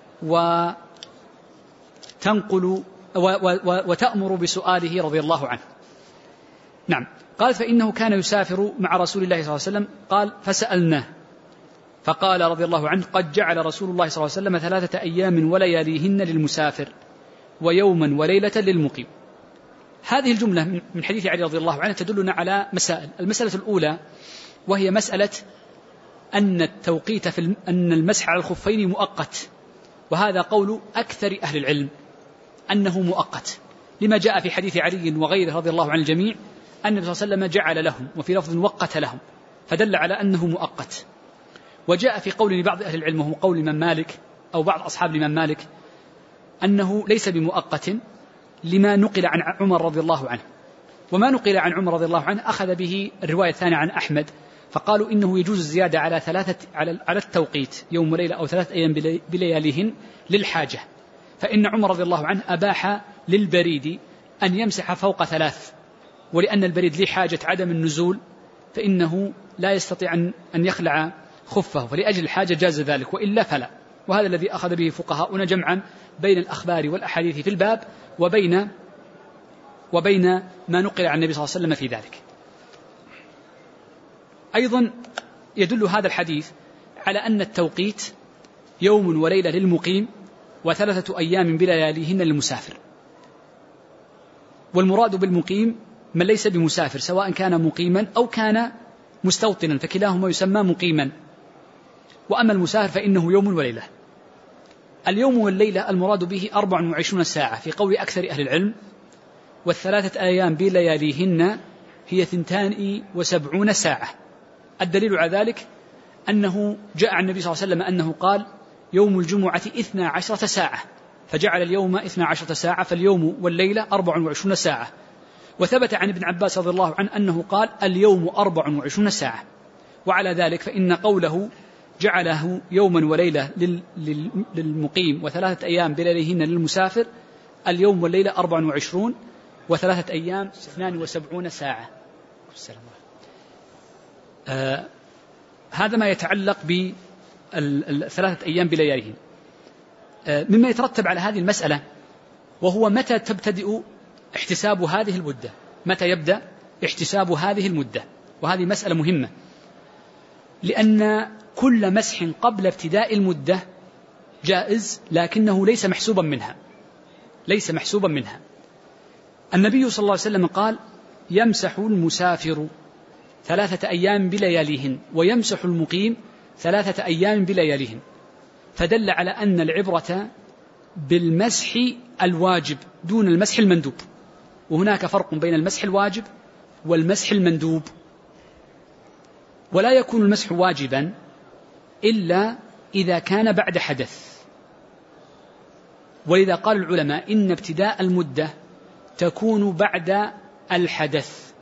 وتنقل وتأمر بسؤاله رضي الله عنه. نعم. قال فإنه كان يسافر مع رسول الله صلى الله عليه وسلم، قال فسألناه فقال رضي الله عنه قد جعل رسول الله صلى الله عليه وسلم 3 أيام ولياليهن للمسافر ويوما وليلة للمقيم. هذه الجملة من حديث علي رضي الله عنه تدلنا على مسائل. المسألة الأولى وهي مسألة أن التوقيت أن المسح على الخفين مؤقت، وهذا قول أكثر أهل العلم أنه مؤقت، لما جاء في حديث علي وغيره رضي الله عن الجميع أن النبي صلى الله عليه وسلم جعل لهم، وفي لفظ وقت لهم، فدل على أنه مؤقت. وجاء في قول لبعض أهل العلم وهو قول الإمام مالك أو بعض أصحاب الإمام مالك أنه ليس بمؤقت لما نقل عن عمر رضي الله عنه، وما نقل عن عمر رضي الله عنه أخذ به الرواية الثانية عن أحمد، فقالوا إنه يجوز الزيادة على التوقيت يوم وليلة أو 3 أيام بلياليهن للحاجة، فإن عمر رضي الله عنه أباح للبريد أن يمسح فوق 3، ولأن البريد لحاجة عدم النزول فإنه لا يستطيع أن يخلع خفه، فلأجل الحاجة جاز ذلك، وإلا فلا. وهذا الذي أخذ به فقهاؤنا جمعا بين الأخبار والأحاديث في الباب وبين ما نقل عن النبي صلى الله عليه وسلم في ذلك. أيضا يدل هذا الحديث على أن التوقيت يوم وليلة للمقيم و3 أيام بلياليهن للمسافر، والمراد بالمقيم من ليس بمسافر سواء كان مقيما أو كان مستوطنا، فكلاهما يسمى مقيما. وأما المسافر فإنه يوم وليلة. اليوم والليلة المراد به 24 ساعة في قول أكثر أهل العلم، و3 أيام بلياليهن هي 72 ساعة. الدليل على ذلك أنه جاء عن النبي صلى الله عليه وسلم أنه قال يوم الجمعة 12 ساعة، فجعل اليوم 12 ساعة، فاليوم والليلة 24 ساعة. وثبت عن ابن عباس رضي الله عنه أنه قال اليوم 24 ساعة. وعلى ذلك فإن قوله جعله يوما وليلة للمقيم و3 أيام بلياليهن للمسافر، اليوم والليلة 24 و3 أيام 72 ساعة. هذا ما يتعلق ب3 أيام بلياليهن. مما يترتب على هذه المسألة وهو متى تبتدئ احتساب هذه المدة، متى يبدأ احتساب هذه المدة، وهذه مسألة مهمة، لأن كل مسح قبل ابتداء المدة جائز لكنه ليس محسوبا منها. النبي صلى الله عليه وسلم قال يمسح المسافر 3 أيام بلياليهن ويمسح المقيم 3 أيام بلياليهن، فدل على أن العبرة بالمسح الواجب دون المسح المندوب، وهناك فرق بين المسح الواجب والمسح المندوب. ولا يكون المسح واجبا إلا إذا كان بعد حدث، ولذا قال العلماء إن ابتداء المدة تكون بعد الحدث،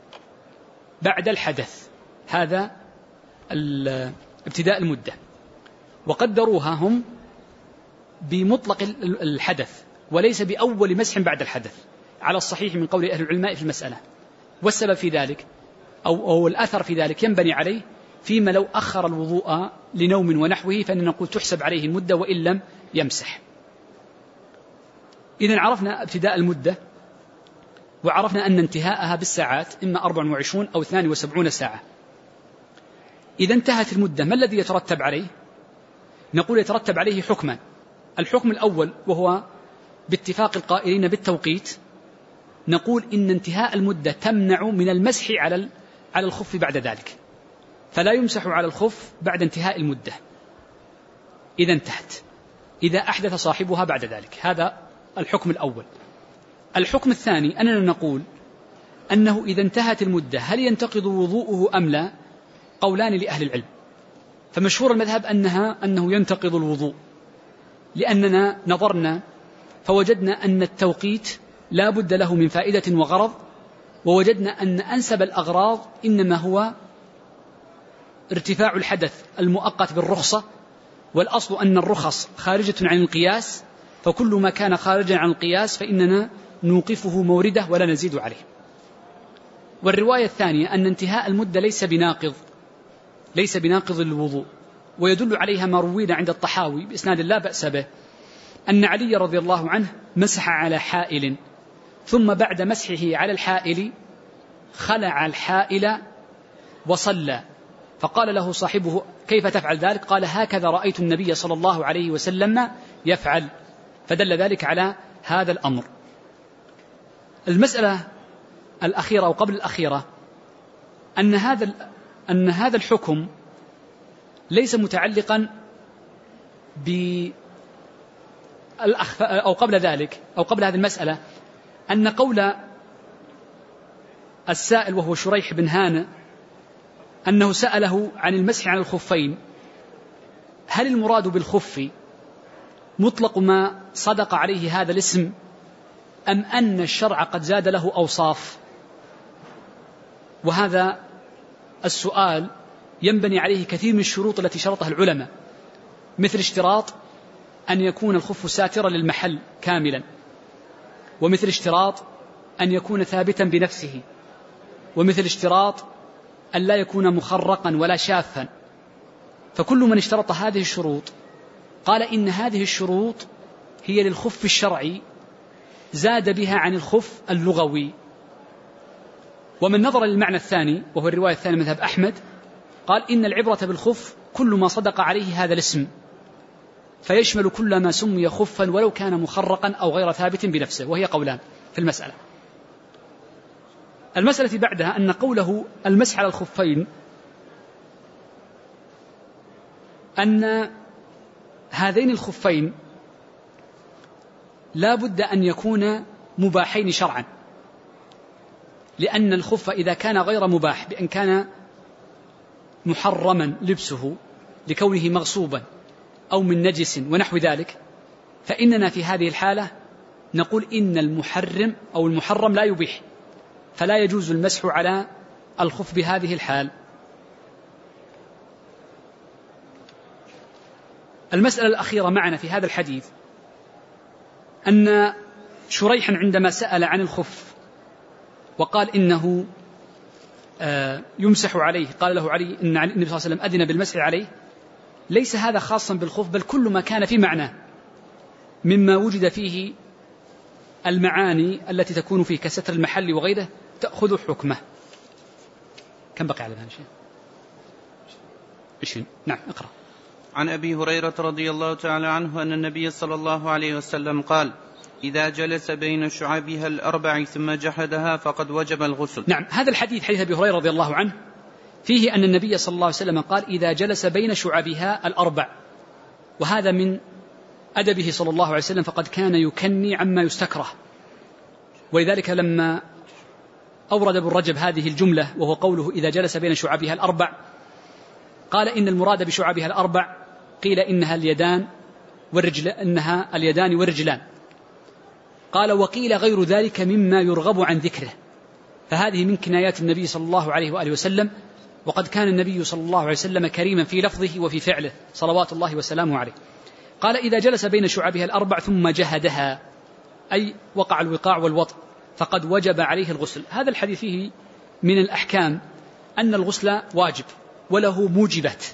هذا ابتداء المدة، وقدروها هم بمطلق الحدث وليس بأول مسح بعد الحدث على الصحيح من قول أهل العلماء في المسألة. والسبب في ذلك أو الأثر في ذلك ينبني عليه فيما لو أخر الوضوء لنوم ونحوه، فإن نقول تحسب عليه المدة وإن لم يمسح. إذن عرفنا ابتداء المدة، وعرفنا أن انتهاءها بالساعات، إما 24 أو 72 ساعة. إذا انتهت المدة ما الذي يترتب عليه؟ نقول يترتب عليه حكما. الحكم الأول وهو باتفاق القائلين بالتوقيت، نقول إن انتهاء المدة تمنع من المسح على الخف بعد ذلك، فلا يمسح على الخف بعد انتهاء المدة إذا انتهت، إذا أحدث صاحبها بعد ذلك. هذا الحكم الأول. الحكم الثاني أننا نقول أنه إذا انتهت المدة هل ينتقض وضوءه أم لا؟ قولان لأهل العلم، فمشهور المذهب أنه ينتقض الوضوء، لأننا نظرنا فوجدنا أن التوقيت لا بد له من فائدة وغرض، ووجدنا أن أنسب الأغراض إنما هو ارتفاع الحدث المؤقت بالرخصة، والأصل أن الرخص خارجة عن القياس، فكل ما كان خارجا عن القياس فإننا نوقفه مورده ولا نزيد عليه. والرواية الثانية أن انتهاء المدة ليس بناقض الوضوء، ويدل عليها ما روينا عند الطحاوي بإسناد لا بأس به أن علي رضي الله عنه مسح على حائل، ثم بعد مسحه على الحائل خلع الحائل وصلى، فقال له صاحبه: كيف تفعل ذلك؟ قال: هكذا رأيت النبي صلى الله عليه وسلم يفعل، فدل ذلك على هذا الأمر. المسألة الأخيرة أو قبل الأخيرة أن هذا الحكم ليس متعلقا أو قبل ذلك أو قبل هذه المسألة أن قول السائل وهو شريح بن هانة أنه سأله عن المسح على الخفين، هل المراد بالخف مطلق ما صدق عليه هذا الاسم، أم أن الشرع قد زاد له أوصاف؟ وهذا السؤال ينبني عليه كثير من الشروط التي شرطها العلماء، مثل اشتراط أن يكون الخف ساترا للمحل كاملا، ومثل اشتراط أن يكون ثابتا بنفسه، ومثل اشتراط أن لا يكون مخرقا ولا شافا. فكل من اشترط هذه الشروط قال إن هذه الشروط هي للخف الشرعي، زاد بها عن الخف اللغوي. ومن نظر للمعنى الثاني وهو الرواية الثانية مذهب أحمد، قال إن العبرة بالخف كل ما صدق عليه هذا الاسم، فيشمل كل ما سمي خفا ولو كان مخرقا أو غير ثابت بنفسه، وهي قولان في المسألة. المسألة بعدها أن قوله المسح على الخفين أن هذين الخفين لا بد أن يكون مباحين شرعا، لأن الخف إذا كان غير مباح بأن كان محرما لبسه لكونه مغصوبا أو من نجس ونحو ذلك، فإننا في هذه الحالة نقول إن المحرم أو المحرم لا يبيح، فلا يجوز المسح على الخف بهذه الحال. المسألة الأخيرة معنا في هذا الحديث أن شريحا عندما سأل عن الخف وقال إنه يمسح عليه، قال له علي إن النبي صلى الله عليه وسلم أذن بالمسح عليه، ليس هذا خاصا بالخف، بل كل ما كان في معناه مما وجد فيه المعاني التي تكون فيه كستر المحل وغيره تأخذ حكمه. كم بقي على هذا الشيء؟ 20. نعم اقرأ. عن أبي هريرة رضي الله تعالى عنه أن النبي صلى الله عليه وسلم قال: إذا جلس بين شعابها الأربع ثم جحدها فقد وجب الغسل. نعم، هذا الحديث حديث أبي هريرة رضي الله عنه فيه أن النبي صلى الله عليه وسلم قال: إذا جلس بين شعابها الأربع، وهذا من أدبه صلى الله عليه وسلم، فقد كان يكني عما يستكره، ولذلك لما أورد ابن رجب هذه الجملة وهو قوله إذا جلس بين شعابها الأربع، قال إن المراد بشعابها الأربع قيل إنها اليدان والرجلان، قال وقيل غير ذلك مما يرغب عن ذكره، فهذه من كنايات النبي صلى الله عليه وآله وسلم، وقد كان النبي صلى الله عليه وسلم كريما في لفظه وفي فعله صلوات الله وسلامه عليه. قال إذا جلس بين شعابها الأربع ثم جهدها، أي وقع الوقاع والوطء، فقد وجب عليه الغسل. هذا الحديث فيه من الأحكام أن الغسل واجب وله موجبات،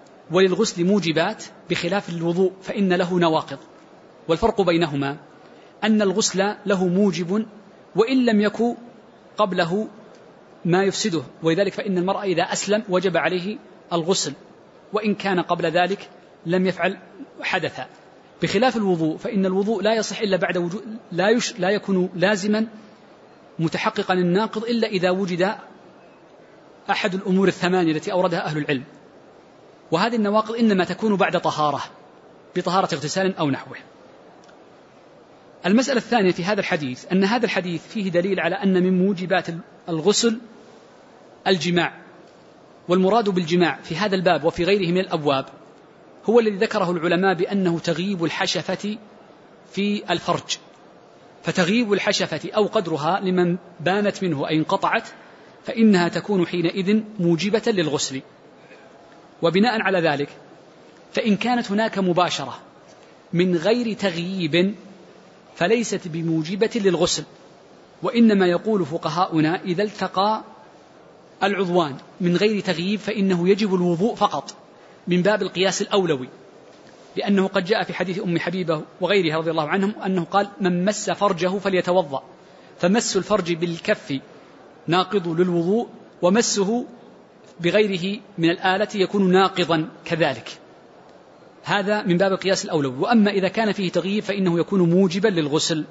وللغسل موجبات بخلاف الوضوء فإن له نواقض. والفرق بينهما أن الغسل له موجب وإن لم يكن قبله ما يفسده، ولذلك فإن المرء إذا أسلم وجب عليه الغسل، وإن كان قبل ذلك لم يفعل حدثا. بخلاف الوضوء فإن الوضوء لا يصح إلا بعد وجود، لا يكون لازما متحققا الناقض إلا إذا وجد أحد الأمور الثمانية التي أوردها أهل العلم، وهذه النواقض إنما تكون بعد طهارة، بطهارة اغتسال أو نحوه. المسألة الثانية في هذا الحديث أن هذا الحديث فيه دليل على أن من موجبات الغسل الجماع، والمراد بالجماع في هذا الباب وفي غيره من الأبواب هو الذي ذكره العلماء بأنه تغييب الحشفة في الفرج، فتغييب الحشفة أو قدرها لمن بانت منه أي انقطعت فإنها تكون حينئذ موجبة للغسل. وبناء على ذلك فإن كانت هناك مباشرة من غير تغييب فليست بموجبة للغسل، وإنما يقول فقهاؤنا إذا التقى العضوان من غير تغييب فإنه يجب الوضوء فقط من باب القياس الأولوي، لأنه قد جاء في حديث أم حبيبة وغيرها رضي الله عنهم أنه قال من مس فرجه فليتوضأ، فمس الفرج بالكف ناقض للوضوء، ومسه بغيره من الآلة يكون ناقضا كذلك، هذا من باب القياس الأولوي. وأما إذا كان فيه تغييب فإنه يكون موجبا للغسل.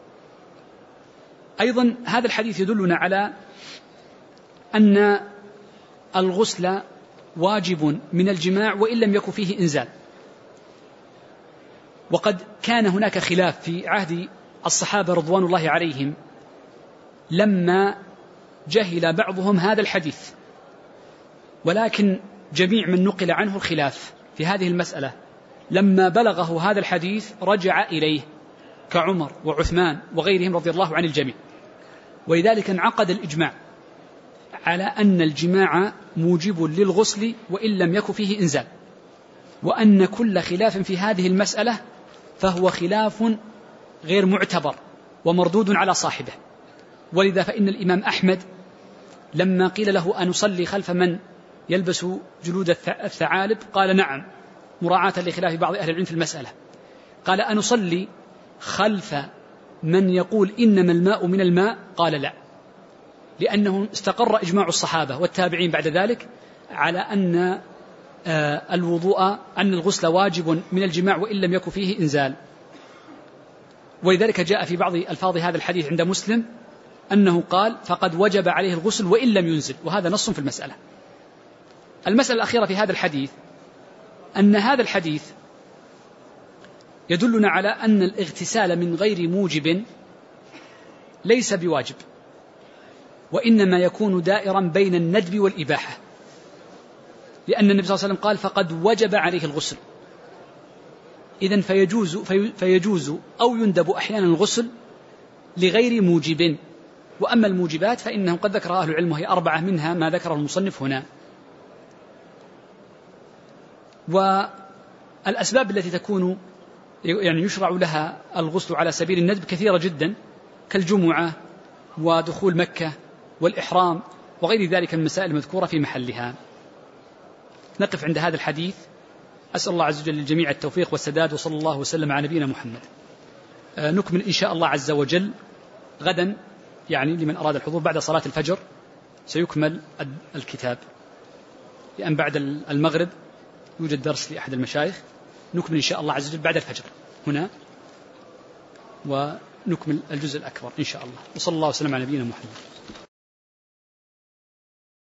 أيضا هذا الحديث يدلنا على أن الغسل واجب من الجماع وإن لم يكن فيه إنزال، وقد كان هناك خلاف في عهد الصحابة رضوان الله عليهم لما جهل بعضهم هذا الحديث، ولكن جميع من نقل عنه الخلاف في هذه المسألة لما بلغه هذا الحديث رجع إليه كعمر وعثمان وغيرهم رضي الله عن الجميع، ولذلك انعقد الإجماع على أن الجماع موجب للغسل وإن لم يكن فيه إنزال، وأن كل خلاف في هذه المسألة فهو خلاف غير معتبر ومردود على صاحبه. ولذا فإن الإمام أحمد لما قيل له أن نصلي خلف من يلبس جلود الثعالب قال نعم، مراعاة لخلاف بعض أهل العلم في المسألة، قال أن نصلي خلف من يقول إنما الماء من الماء قال لا، لأنه استقر إجماع الصحابة والتابعين بعد ذلك على أن الوضوء أن الغسل واجب من الجماع وإن لم يكن فيه إنزال. ولذلك جاء في بعض ألفاظ هذا الحديث عند مسلم أنه قال فقد وجب عليه الغسل وإن لم ينزل، وهذا نص في المسألة. المسألة الأخيرة في هذا الحديث أن هذا الحديث يدلنا على أن الاغتسال من غير موجب ليس بواجب، وإنما يكون دائرا بين الندب والإباحة، لأن النبي صلى الله عليه وسلم قال فقد وجب عليه الغسل، إذن فيجوز أو يندب أحيانا الغسل لغير موجب. وأما الموجبات فإنه قد ذكر أهل العلم وهي 4 منها ما ذكر المصنف هنا. والأسباب التي تكون يعني يشرع لها الغسل على سبيل الندب كثيرة جدا، كالجمعة ودخول مكة والإحرام وغير ذلك من المسائل المذكورة في محلها. نقف عند هذا الحديث، أسأل الله عز وجل للجميع التوفيق والسداد، وصلى الله وسلم على نبينا محمد. نكمل إن شاء الله عز وجل غدا، يعني لمن أراد الحضور بعد صلاة الفجر سيكمل الكتاب، لأن بعد المغرب يوجد درس لأحد المشايخ، نكمل إن شاء الله عز وجل بعد الفجر هنا، ونكمل الجزء الأكبر إن شاء الله. وصلى الله وسلم على نبينا محمد.